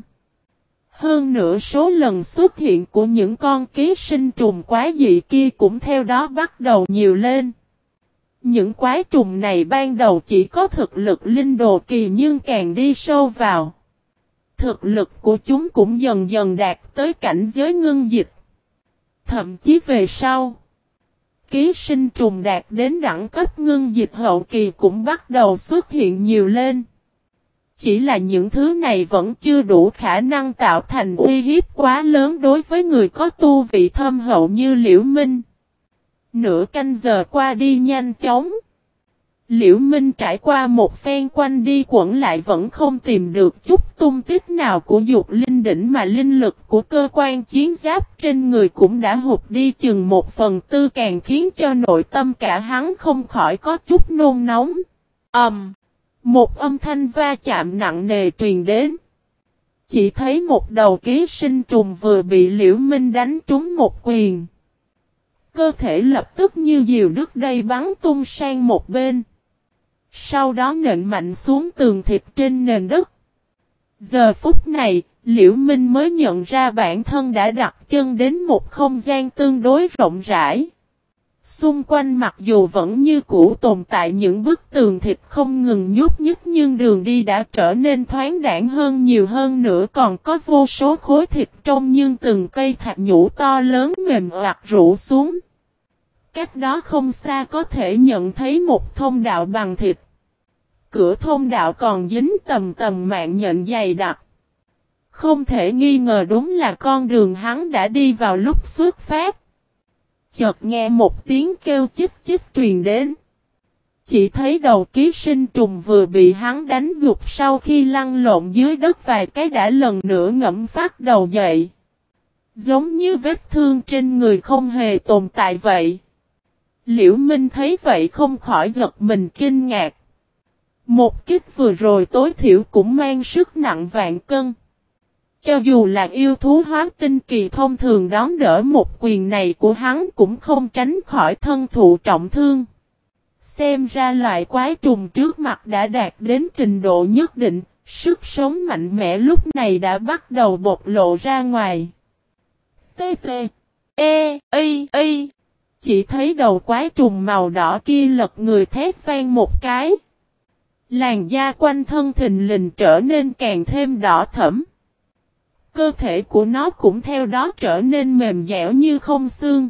Hơn nữa số lần xuất hiện của những con ký sinh trùng quái dị kia cũng theo đó bắt đầu nhiều lên. Những quái trùng này ban đầu chỉ có thực lực linh đồ kỳ nhưng càng đi sâu vào, thực lực của chúng cũng dần dần đạt tới cảnh giới ngưng dịch. Thậm chí về sau, ký sinh trùng đạt đến đẳng cấp ngưng dịch hậu kỳ cũng bắt đầu xuất hiện nhiều lên. Chỉ là những thứ này vẫn chưa đủ khả năng tạo thành uy hiếp quá lớn đối với người có tu vị thâm hậu như Liễu Minh. Nửa canh giờ qua đi nhanh chóng. Liễu Minh trải qua một phen quanh đi quẩn lại vẫn không tìm được chút tung tích nào của dục linh đỉnh, mà linh lực của cơ quan chiến giáp trên người cũng đã hụt đi chừng 1/4, càng khiến cho nội tâm cả hắn không khỏi có chút nôn nóng. Một âm thanh va chạm nặng nề truyền đến. Chỉ thấy một đầu ký sinh trùng vừa bị Liễu Minh đánh trúng một quyền. Cơ thể lập tức như diều đứt dây bắn tung sang một bên. Sau đó nện mạnh xuống tường thịt trên nền đất. Giờ phút này, Liễu Minh mới nhận ra bản thân đã đặt chân đến một không gian tương đối rộng rãi. Xung quanh mặc dù vẫn như cũ tồn tại những bức tường thịt không ngừng nhúc nhích nhưng đường đi đã trở nên thoáng đãng hơn, nhiều hơn nữa còn có vô số khối thịt trông như từng cây thạch nhũ to lớn mềm oặt rũ xuống. Cách đó không xa có thể nhận thấy một thông đạo bằng thịt. Cửa thông đạo còn dính tầm tầm mạng nhện dày đặc. Không thể nghi ngờ đúng là con đường hắn đã đi vào lúc xuất phát. Chợt nghe một tiếng kêu chích chích truyền đến. Chỉ thấy đầu ký sinh trùng vừa bị hắn đánh gục sau khi lăn lộn dưới đất vài cái đã lần nữa ngẫm phát đầu dậy. Giống như vết thương trên người không hề tồn tại vậy. Liễu Minh thấy vậy không khỏi giật mình kinh ngạc. Một kích vừa rồi tối thiểu cũng mang sức nặng vạn cân. Cho dù là yêu thú hóa tinh kỳ thông thường đón đỡ một quyền này của hắn cũng không tránh khỏi thân thụ trọng thương. Xem ra loại quái trùng trước mặt đã đạt đến trình độ nhất định, sức sống mạnh mẽ lúc này đã bắt đầu bộc lộ ra ngoài. Chỉ thấy đầu quái trùng màu đỏ kia lật người thét vang một cái. Làn da quanh thân thình lình trở nên càng thêm đỏ thẫm. Cơ thể của nó cũng theo đó trở nên mềm dẻo như không xương.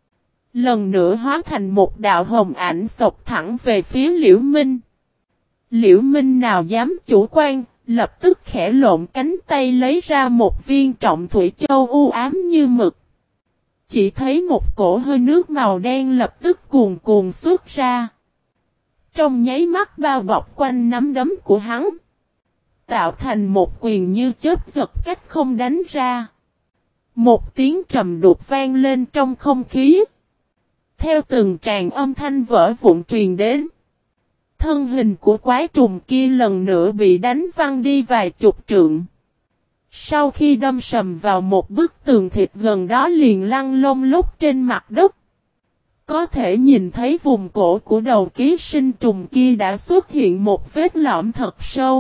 Lần nữa hóa thành một đạo hồng ảnh xộc thẳng về phía Liễu Minh. Liễu Minh nào dám chủ quan, lập tức khẽ lộn cánh tay lấy ra một viên trọng thủy châu u ám như mực. Chỉ thấy một cổ hơi nước màu đen lập tức cuồn cuộn xuất ra. Trong nháy mắt bao bọc quanh nắm đấm của hắn. Tạo thành một quyền như chớp giật cách không đánh ra. Một tiếng trầm đục vang lên trong không khí. Theo từng tràng âm thanh vỡ vụn truyền đến. Thân hình của quái trùng kia lần nữa bị đánh văng đi vài chục trượng. Sau khi đâm sầm vào một bức tường thịt gần đó liền lăn lông lốc trên mặt đất. Có thể nhìn thấy vùng cổ của đầu ký sinh trùng kia đã xuất hiện một vết lõm thật sâu.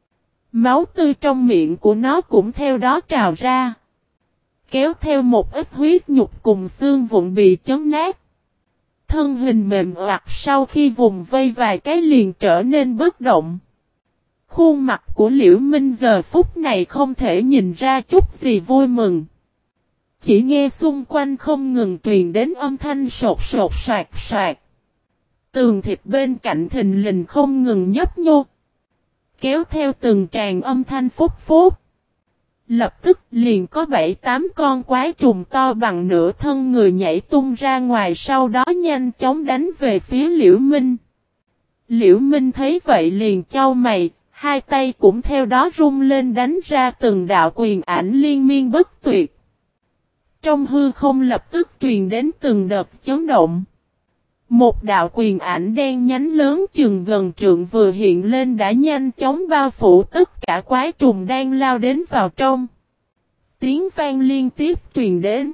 Máu tươi trong miệng của nó cũng theo đó trào ra. Kéo theo một ít huyết nhục cùng xương vụn bị chấn nát. Thân hình mềm oặt sau khi vùng vây vài cái liền trở nên bất động. Khuôn mặt của Liễu Minh giờ phút này không thể nhìn ra chút gì vui mừng. Chỉ nghe xung quanh không ngừng truyền đến âm thanh sột sột soạt soạt. Tường thịt bên cạnh thình lình không ngừng nhấp nhô. Kéo theo từng tràng âm thanh phúc phúc. Lập tức liền có 7-8 con quái trùng to bằng nửa thân người nhảy tung ra ngoài sau đó nhanh chóng đánh về phía Liễu Minh. Liễu Minh thấy vậy liền chau mày, hai tay cũng theo đó rung lên đánh ra từng đạo quyền ảnh liên miên bất tuyệt. Trong hư không lập tức truyền đến từng đợt chấn động. Một đạo quyền ảnh đen nhánh lớn chừng gần trượng vừa hiện lên đã nhanh chóng bao phủ tất cả quái trùng đang lao đến vào trong. Tiếng vang liên tiếp truyền đến.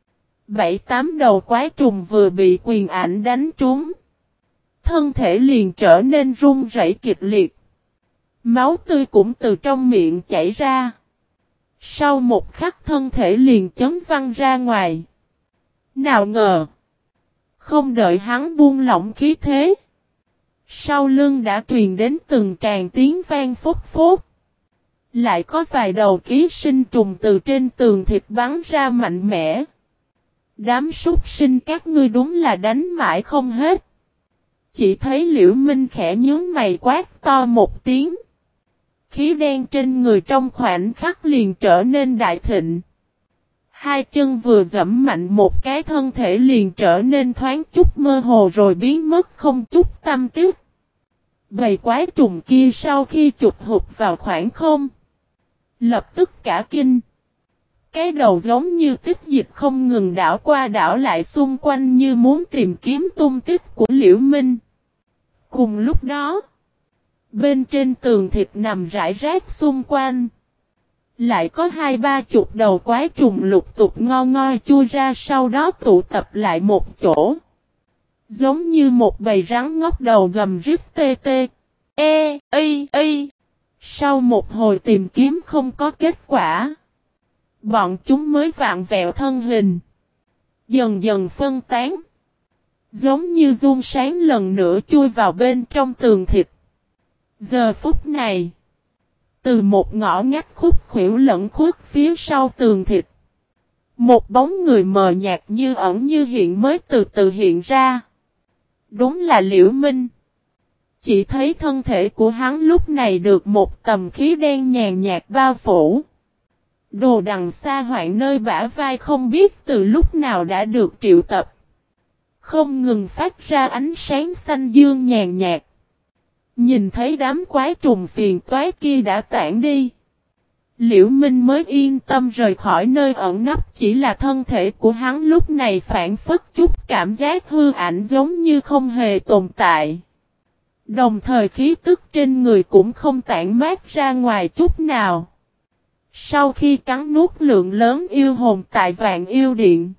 7-8 đầu quái trùng vừa bị quyền ảnh đánh trúng. Thân thể liền trở nên run rẩy kịch liệt. Máu tươi cũng từ trong miệng chảy ra. Sau một khắc thân thể liền chấn văng ra ngoài. Nào ngờ. Không đợi hắn buông lỏng khí thế. Sau lưng đã truyền đến từng tràng tiếng vang phốt phốt. Lại có vài đầu ký sinh trùng từ trên tường thịt bắn ra mạnh mẽ. Đám súc sinh các ngươi đúng là đánh mãi không hết. Chỉ thấy Liễu Minh khẽ nhướng mày quát to một tiếng. Khí đen trên người trong khoảnh khắc liền trở nên đại thịnh. Hai chân vừa giẫm mạnh một cái thân thể liền trở nên thoáng chút mơ hồ rồi biến mất không chút tăm tích. Bầy quái trùng kia sau khi chụp hụt vào khoảng không. Lập tức cả kinh. Cái đầu giống như tích dịch không ngừng đảo qua đảo lại xung quanh như muốn tìm kiếm tung tích của Liễu Minh. Cùng lúc đó. Bên trên tường thịt nằm rải rác xung quanh. Lại có 2-30 đầu quái trùng lục tục ngoi chui ra sau đó tụ tập lại một chỗ. Giống như một bầy rắn ngóc đầu gầm rít tê tê. Sau một hồi tìm kiếm không có kết quả. Bọn chúng mới vặn vẹo thân hình. Dần dần phân tán. Giống như giun sáng lần nữa chui vào bên trong tường thịt. Giờ phút này. Từ một ngõ ngách khúc khuỷu lẫn khuất phía sau tường thịt. Một bóng người mờ nhạt như ẩn như hiện mới từ từ hiện ra. Đúng là Liễu Minh. Chỉ thấy thân thể của hắn lúc này được một tầm khí đen nhàn nhạt bao phủ. Đồ đằng xa hoạn nơi bả vai không biết từ lúc nào đã được triệu tập. không ngừng phát ra ánh sáng xanh dương nhàn nhạt. Nhìn thấy đám quái trùng phiền toái kia đã tản đi, Liễu Minh mới yên tâm rời khỏi nơi ẩn nấp, chỉ là thân thể của hắn lúc này phản phất chút cảm giác hư ảnh giống như không hề tồn tại. Đồng thời khí tức trên người cũng không tản mát ra ngoài chút nào. Sau khi cắn nuốt lượng lớn yêu hồn tại Vạn Yêu Điện,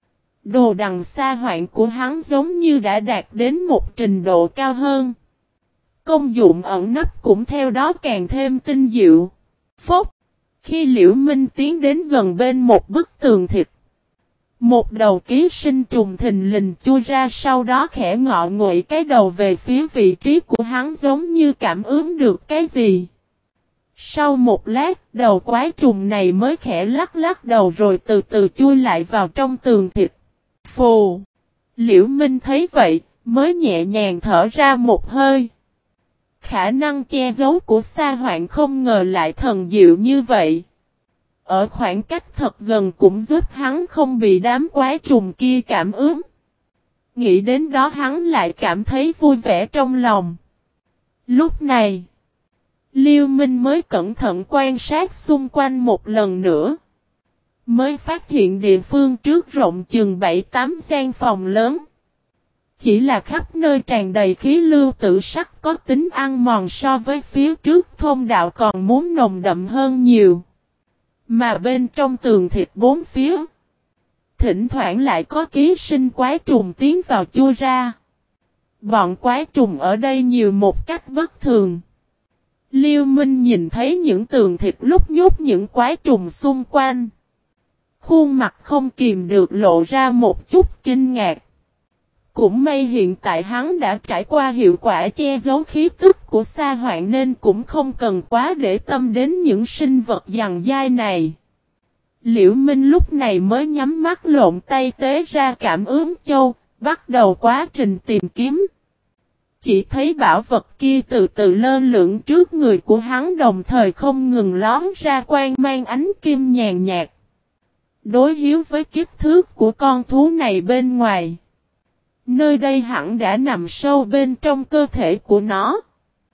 đồ đằng xa hoạn của hắn giống như đã đạt đến một trình độ cao hơn. Công dụng ẩn nấp cũng theo đó càng thêm tinh diệu. Phốc! Khi Liễu Minh tiến đến gần bên một bức tường thịt, một đầu ký sinh trùng thình lình chui ra, sau đó khẽ ngọ nguậy cái đầu về phía vị trí của hắn giống như cảm ứng được cái gì. Sau một lát, đầu quái trùng này mới khẽ lắc lắc đầu rồi từ từ chui lại vào trong tường thịt. Phù! Liễu Minh thấy vậy, mới nhẹ nhàng thở ra một hơi. Khả năng che giấu của Sa Hoạn không ngờ lại thần diệu như vậy. Ở khoảng cách thật gần cũng giúp hắn không bị đám quái trùng kia cảm ứng. Nghĩ đến đó hắn lại cảm thấy vui vẻ trong lòng. Lúc này, Liêu Minh mới cẩn thận quan sát xung quanh một lần nữa. Mới phát hiện địa phương trước rộng chừng 7-8 gian phòng lớn. Chỉ là khắp nơi tràn đầy khí lưu tử sắc có tính ăn mòn, so với phía trước thông đạo còn muốn nồng đậm hơn nhiều. Mà bên trong tường thịt bốn phía, thỉnh thoảng lại có ký sinh quái trùng tiến vào chui ra. Bọn quái trùng ở đây nhiều một cách bất thường. Liêu Minh nhìn thấy những tường thịt lúc nhúc những quái trùng xung quanh. Khuôn mặt không kìm được lộ ra một chút kinh ngạc. Cũng may hiện tại hắn đã trải qua hiệu quả che giấu khí tức của Sa Hoạn nên cũng không cần quá để tâm đến những sinh vật giằng dai này. Liễu Minh lúc này mới nhắm mắt lộn tay tế ra cảm ứng châu, bắt đầu quá trình tìm kiếm. Chỉ thấy bảo vật kia từ từ lơ lửng trước người của hắn, đồng thời không ngừng lón ra quang mang ánh kim nhàn nhạt. Đối hiếu với kích thước của con thú này bên ngoài, nơi đây hẳn đã nằm sâu bên trong cơ thể của nó.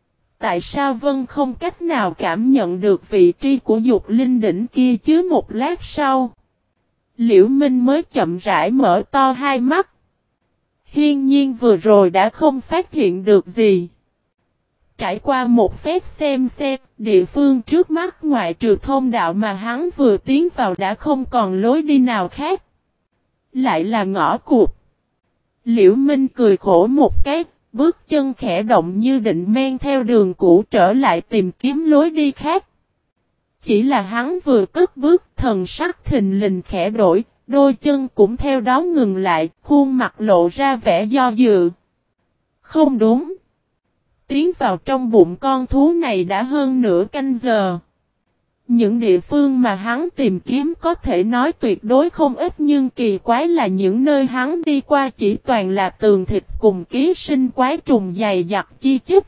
Tại sao Vân không cách nào cảm nhận được vị trí của dục linh đỉnh kia chứ? Một lát sau, Liễu Minh mới chậm rãi mở to hai mắt. Hiển nhiên vừa rồi đã không phát hiện được gì. Trải qua một phép xem, địa phương trước mắt ngoại trừ thông đạo mà hắn vừa tiến vào đã không còn lối đi nào khác. Lại là ngõ cụt. Liễu Minh cười khổ một cái, bước chân khẽ động như định men theo đường cũ trở lại tìm kiếm lối đi khác. Chỉ là hắn vừa cất bước, thần sắc thình lình khẽ đổi, đôi chân cũng theo đó ngừng lại, khuôn mặt lộ ra vẻ do dự. Không đúng. Tiến vào trong bụng con thú này đã hơn nửa canh giờ. Những địa phương mà hắn tìm kiếm có thể nói tuyệt đối không ít, nhưng kỳ quái là những nơi hắn đi qua chỉ toàn là tường thịt cùng ký sinh quái trùng dày dặt chi chít.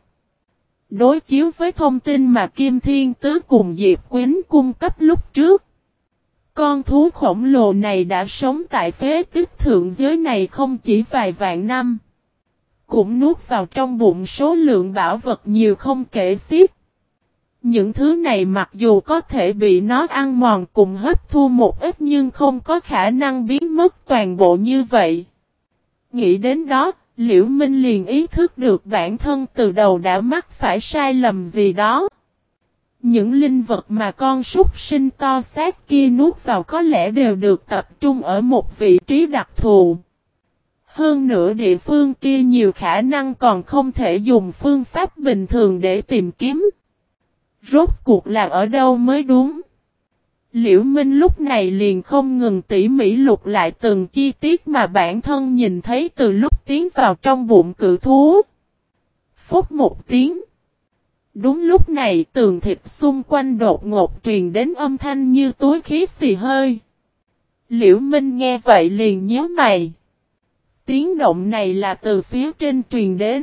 Đối chiếu với thông tin mà Kim Thiên Tứ cùng Diệp Quyến cung cấp lúc trước, con thú khổng lồ này đã sống tại phế tích thượng giới này không chỉ vài vạn năm, cũng nuốt vào trong bụng số lượng bảo vật nhiều không kể xiết. Những thứ này mặc dù có thể bị nó ăn mòn cùng hấp thu một ít nhưng không có khả năng biến mất toàn bộ như vậy. Nghĩ đến đó, Liễu Minh liền ý thức được bản thân từ đầu đã mắc phải sai lầm gì đó. Những linh vật mà con súc sinh to xác kia nuốt vào có lẽ đều được tập trung ở một vị trí đặc thù. Hơn nữa địa phương kia nhiều khả năng còn không thể dùng phương pháp bình thường để tìm kiếm. Rốt cuộc là ở đâu mới đúng? Liễu Minh lúc này liền không ngừng tỉ mỉ lục lại từng chi tiết mà bản thân nhìn thấy từ lúc tiến vào trong bụng cự thú. Phút một tiếng. Đúng lúc này tường thịt xung quanh đột ngột truyền đến âm thanh như túi khí xì hơi. Liễu Minh nghe vậy liền nhíu mày. Tiếng động này là từ phía trên truyền đến.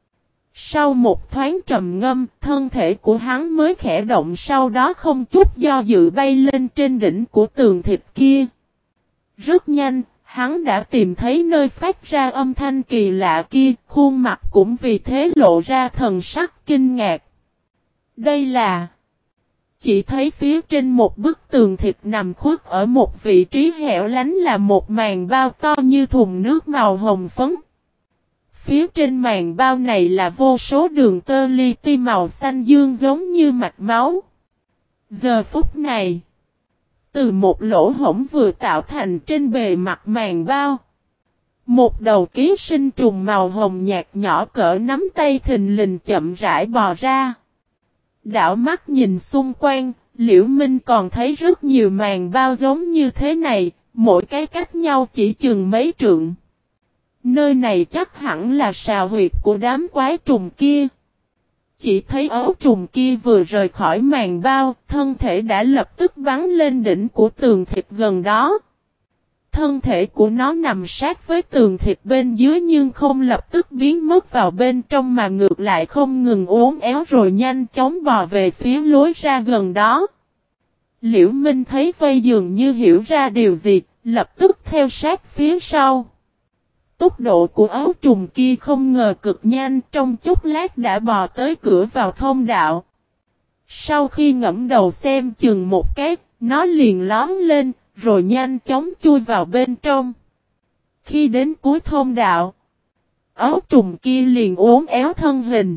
Sau một thoáng trầm ngâm, thân thể của hắn mới khẽ động, sau đó không chút do dự bay lên trên đỉnh của tường thịt kia. Rất nhanh, Hắn đã tìm thấy nơi phát ra âm thanh kỳ lạ kia, khuôn mặt cũng vì thế lộ ra thần sắc kinh ngạc. Đây là... Chỉ thấy phía trên một bức tường thịt nằm khuất ở một vị trí hẻo lánh là một màn bao to như thùng nước màu hồng phấn. Phía trên màn bao này là vô số đường tơ li ti màu xanh dương giống như mạch máu. Giờ phút này, từ một lỗ hổng vừa tạo thành trên bề mặt màn bao, một đầu ký sinh trùng màu hồng nhạt nhỏ cỡ nắm tay thình lình chậm rãi bò ra. Đảo mắt nhìn xung quanh, Liễu Minh còn thấy rất nhiều màn bao giống như thế này, mỗi cái cách nhau chỉ chừng mấy trượng. Nơi này chắc hẳn là sào huyệt của đám quái trùng kia. Chỉ thấy ấu trùng kia vừa rời khỏi màn bao, thân thể đã lập tức bắn lên đỉnh của tường thịt gần đó. Thân thể của nó nằm sát với tường thịt bên dưới nhưng không lập tức biến mất vào bên trong mà ngược lại không ngừng uốn éo rồi nhanh chóng bò về phía lối ra gần đó. Liễu Minh thấy vây dường như hiểu ra điều gì, lập tức theo sát phía sau. Tốc độ của ấu trùng kia không ngờ cực nhanh, trong chốc lát đã bò tới cửa vào thông đạo. Sau khi ngẫm đầu xem chừng một cái, nó liền lóm lên, rồi nhanh chóng chui vào bên trong. Khi đến cuối thông đạo, ấu trùng kia liền uốn éo thân hình.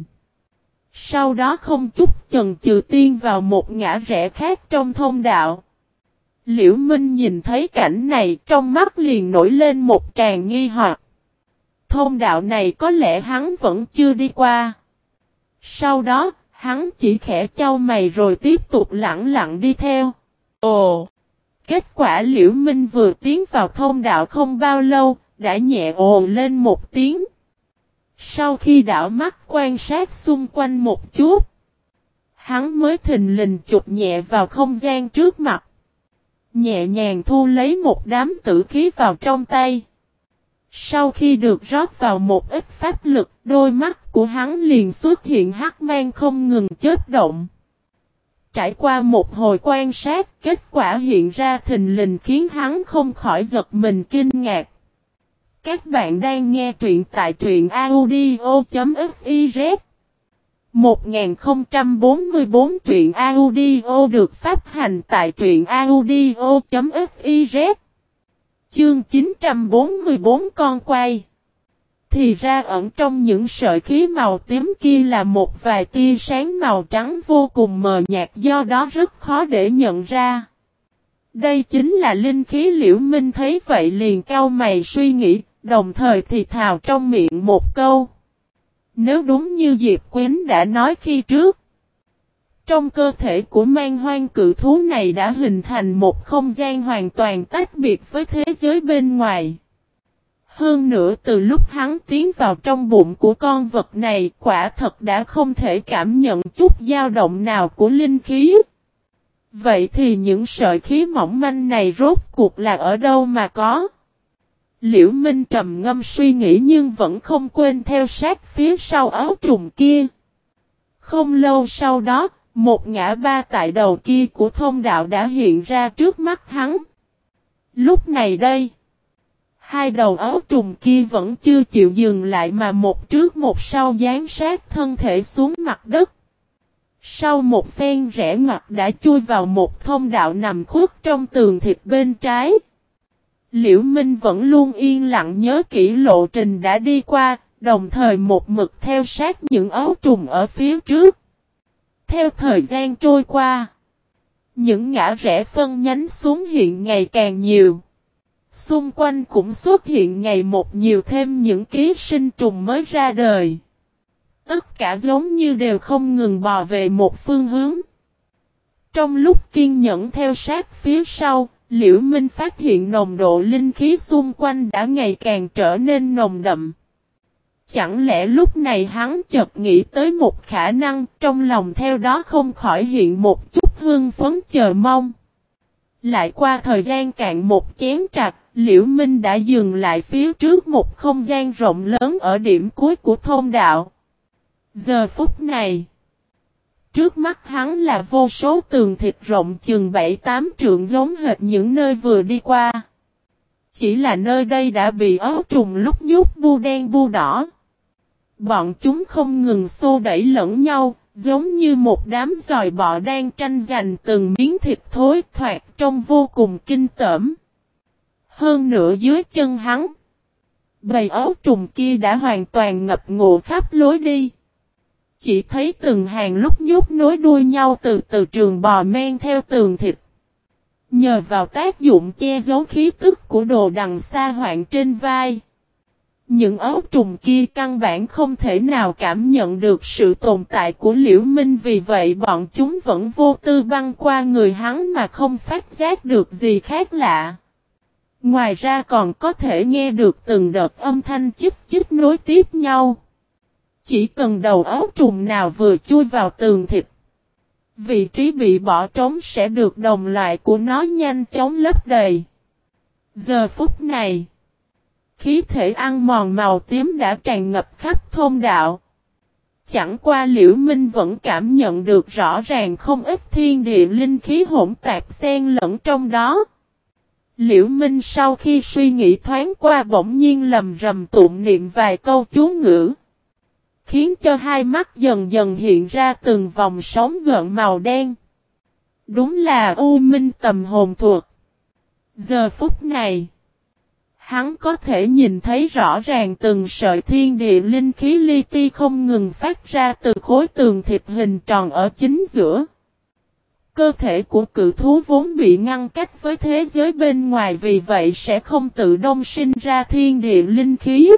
Sau đó không chút chần chừ tiên vào một ngã rẽ khác trong thông đạo. Liễu Minh nhìn thấy cảnh này trong mắt liền nổi lên một tràng nghi hoặc. Thông đạo này có lẽ hắn vẫn chưa đi qua. Sau đó, hắn chỉ khẽ chau mày rồi tiếp tục lặng lặng đi theo. Ồ! Kết quả Liễu Minh vừa tiến vào thông đạo không bao lâu, đã nhẹ ồ lên một tiếng. Sau khi đảo mắt quan sát xung quanh một chút, hắn mới thình lình chụp nhẹ vào không gian trước mặt. Nhẹ nhàng thu lấy một đám tử khí vào trong tay. Sau khi được rót vào một ít pháp lực, đôi mắt của hắn liền xuất hiện hắc mang không ngừng chớp động. Trải qua một hồi quan sát, kết quả hiện ra thình lình khiến hắn không khỏi giật mình kinh ngạc. Các bạn đang nghe truyện tại truyện audio.fiz 1044 truyện audio được phát hành tại truyện audio.fiz. Chương 944 con quay. Thì ra ẩn trong những sợi khí màu tím kia là một vài tia sáng màu trắng vô cùng mờ nhạt, do đó rất khó để nhận ra. Đây chính là linh khí. Liễu Minh thấy vậy liền cau mày suy nghĩ, đồng thời thì thào trong miệng một câu. Nếu đúng như Diệp Quyến đã nói khi trước, trong cơ thể của man hoang cự thú này đã hình thành một không gian hoàn toàn tách biệt với thế giới bên ngoài. Hơn nữa từ lúc hắn tiến vào trong bụng của con vật này, quả thật đã không thể cảm nhận chút dao động nào của linh khí. Vậy thì những sợi khí mỏng manh này rốt cuộc là ở đâu mà có? Liễu Minh trầm ngâm suy nghĩ nhưng vẫn không quên theo sát phía sau ấu trùng kia. Không lâu sau đó, một ngã ba tại đầu kia của thông đạo đã hiện ra trước mắt hắn. Lúc này đây, hai đầu ấu trùng kia vẫn chưa chịu dừng lại mà một trước một sau dán sát thân thể xuống mặt đất. Sau một phen rẽ ngoặt đã chui vào một thông đạo nằm khuất trong tường thịt bên trái. Liễu Minh vẫn luôn yên lặng nhớ kỹ lộ trình đã đi qua, đồng thời một mực theo sát những ấu trùng ở phía trước. Theo thời gian trôi qua, những ngã rẽ phân nhánh xuống hiện ngày càng nhiều. Xung quanh cũng xuất hiện ngày một nhiều thêm những ký sinh trùng mới ra đời. Tất cả giống như đều không ngừng bò về một phương hướng. Trong lúc kiên nhẫn theo sát phía sau, Liễu Minh phát hiện nồng độ linh khí xung quanh đã ngày càng trở nên nồng đậm. Chẳng lẽ lúc này hắn chợt nghĩ tới một khả năng, trong lòng theo đó không khỏi hiện một chút hưng phấn chờ mong. Lại qua thời gian cạn một chén trà, Liễu Minh đã dừng lại phía trước một không gian rộng lớn ở điểm cuối của thông đạo. Giờ phút này, trước mắt hắn là vô số tường thịt rộng chừng 7-8 trượng giống hệt những nơi vừa đi qua. Chỉ là nơi đây đã bị ấu trùng lúc nhúc bu đen bu đỏ. Bọn chúng không ngừng xô đẩy lẫn nhau, giống như một đám giòi bọ đang tranh giành từng miếng thịt thối thoạt trông vô cùng kinh tởm. Hơn nữa dưới chân hắn, bầy ấu trùng kia đã hoàn toàn ngập ngụa khắp lối đi. Chỉ thấy từng hàng lúc nhúc nối đuôi nhau từ từ trường bò men theo tường thịt. Nhờ vào tác dụng che giấu khí tức của đồ đằng xa hoạn trên vai, những ấu trùng kia căn bản không thể nào cảm nhận được sự tồn tại của Liễu Minh, vì vậy bọn chúng vẫn vô tư băng qua người hắn mà không phát giác được gì khác lạ. Ngoài ra còn có thể nghe được từng đợt âm thanh chích chích nối tiếp nhau. Chỉ cần đầu ấu trùng nào vừa chui vào tường thịt, vị trí bị bỏ trống sẽ được đồng loại của nó nhanh chóng lấp đầy. Giờ phút này, khí thể ăn mòn màu tím đã tràn ngập khắp thôn đạo. Chẳng qua Liễu Minh vẫn cảm nhận được rõ ràng không ít thiên địa linh khí hỗn tạp xen lẫn trong đó. Liễu Minh sau khi suy nghĩ thoáng qua bỗng nhiên lầm rầm tụng niệm vài câu chú ngữ, khiến cho hai mắt dần dần hiện ra từng vòng sóng gợn màu đen. Đúng là U Minh tầm hồn thuật. Giờ phút này, hắn có thể nhìn thấy rõ ràng từng sợi thiên địa linh khí li ti không ngừng phát ra từ khối tường thịt hình tròn ở chính giữa. Cơ thể của cự thú vốn bị ngăn cách với thế giới bên ngoài, vì vậy sẽ không tự động sinh ra thiên địa linh khí.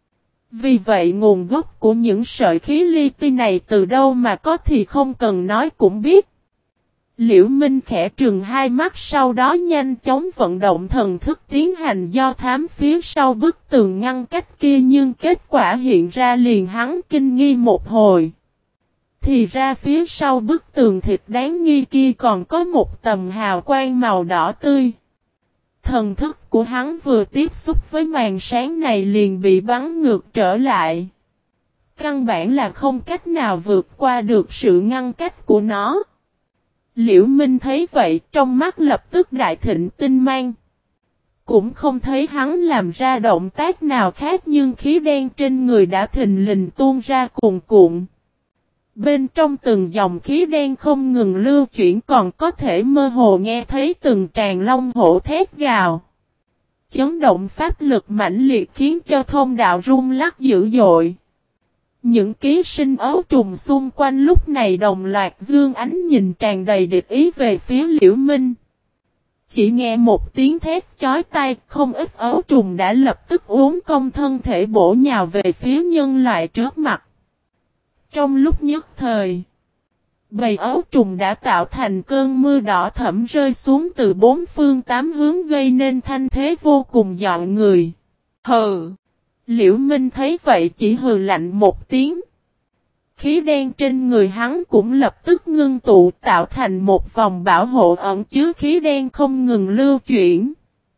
Vì vậy nguồn gốc của những sợi khí li ti này từ đâu mà có thì không cần nói cũng biết. Liễu Minh khẽ trừng hai mắt, sau đó nhanh chóng vận động thần thức tiến hành do thám phía sau bức tường ngăn cách kia, nhưng kết quả hiện ra liền hắn kinh nghi một hồi. Thì ra phía sau bức tường thịt đáng nghi kia còn có một tầm hào quang màu đỏ tươi. Thần thức của hắn vừa tiếp xúc với màn sáng này liền bị bắn ngược trở lại. Căn bản là không cách nào vượt qua được sự ngăn cách của nó. Liễu Minh thấy vậy, trong mắt lập tức đại thịnh tinh mang. Cũng không thấy hắn làm ra động tác nào khác, nhưng khí đen trên người đã thình lình tuôn ra cuồn cuộn. Bên trong từng dòng khí đen không ngừng lưu chuyển, còn có thể mơ hồ nghe thấy từng tràng long hổ thét gào. Chấn động pháp lực mãnh liệt khiến cho thông đạo rung lắc dữ dội. Những ký sinh ấu trùng xung quanh lúc này đồng loạt dương ánh nhìn tràn đầy địch ý về phía Liễu Minh. Chỉ nghe một tiếng thét chói tai, không ít ấu trùng đã lập tức uốn cong thân thể bổ nhào về phía nhân loại trước mặt. Trong lúc nhất thời, bầy ấu trùng đã tạo thành cơn mưa đỏ thẫm rơi xuống từ bốn phương tám hướng, gây nên thanh thế vô cùng dọa người. Hừ! Liễu Minh thấy vậy chỉ hừ lạnh một tiếng. Khí đen trên người hắn cũng lập tức ngưng tụ, tạo thành một vòng bảo hộ ẩn chứa khí đen không ngừng lưu chuyển.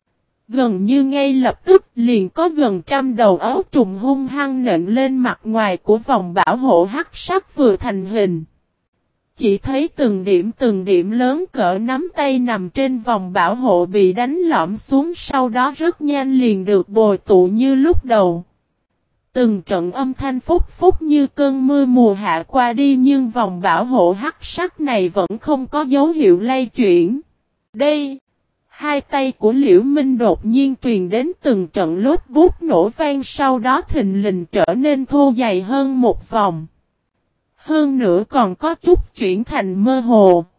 Gần như ngay lập tức liền có gần trăm đầu ấu trùng hung hăng nện lên mặt ngoài của vòng bảo hộ hắc sắc vừa thành hình. Chỉ thấy từng điểm lớn cỡ nắm tay nằm trên vòng bảo hộ bị đánh lõm xuống, sau đó rất nhanh liền được bồi tụ như lúc đầu. Từng trận âm thanh phúc phúc như cơn mưa mùa hạ qua đi, nhưng vòng bảo hộ hắc sắc này vẫn không có dấu hiệu lay chuyển. Đây! Hai tay của Liễu Minh đột nhiên truyền đến từng trận lốt bút nổ vang, sau đó thình lình trở nên thô dày hơn một vòng. Hơn nữa còn có chút chuyển thành mơ hồ.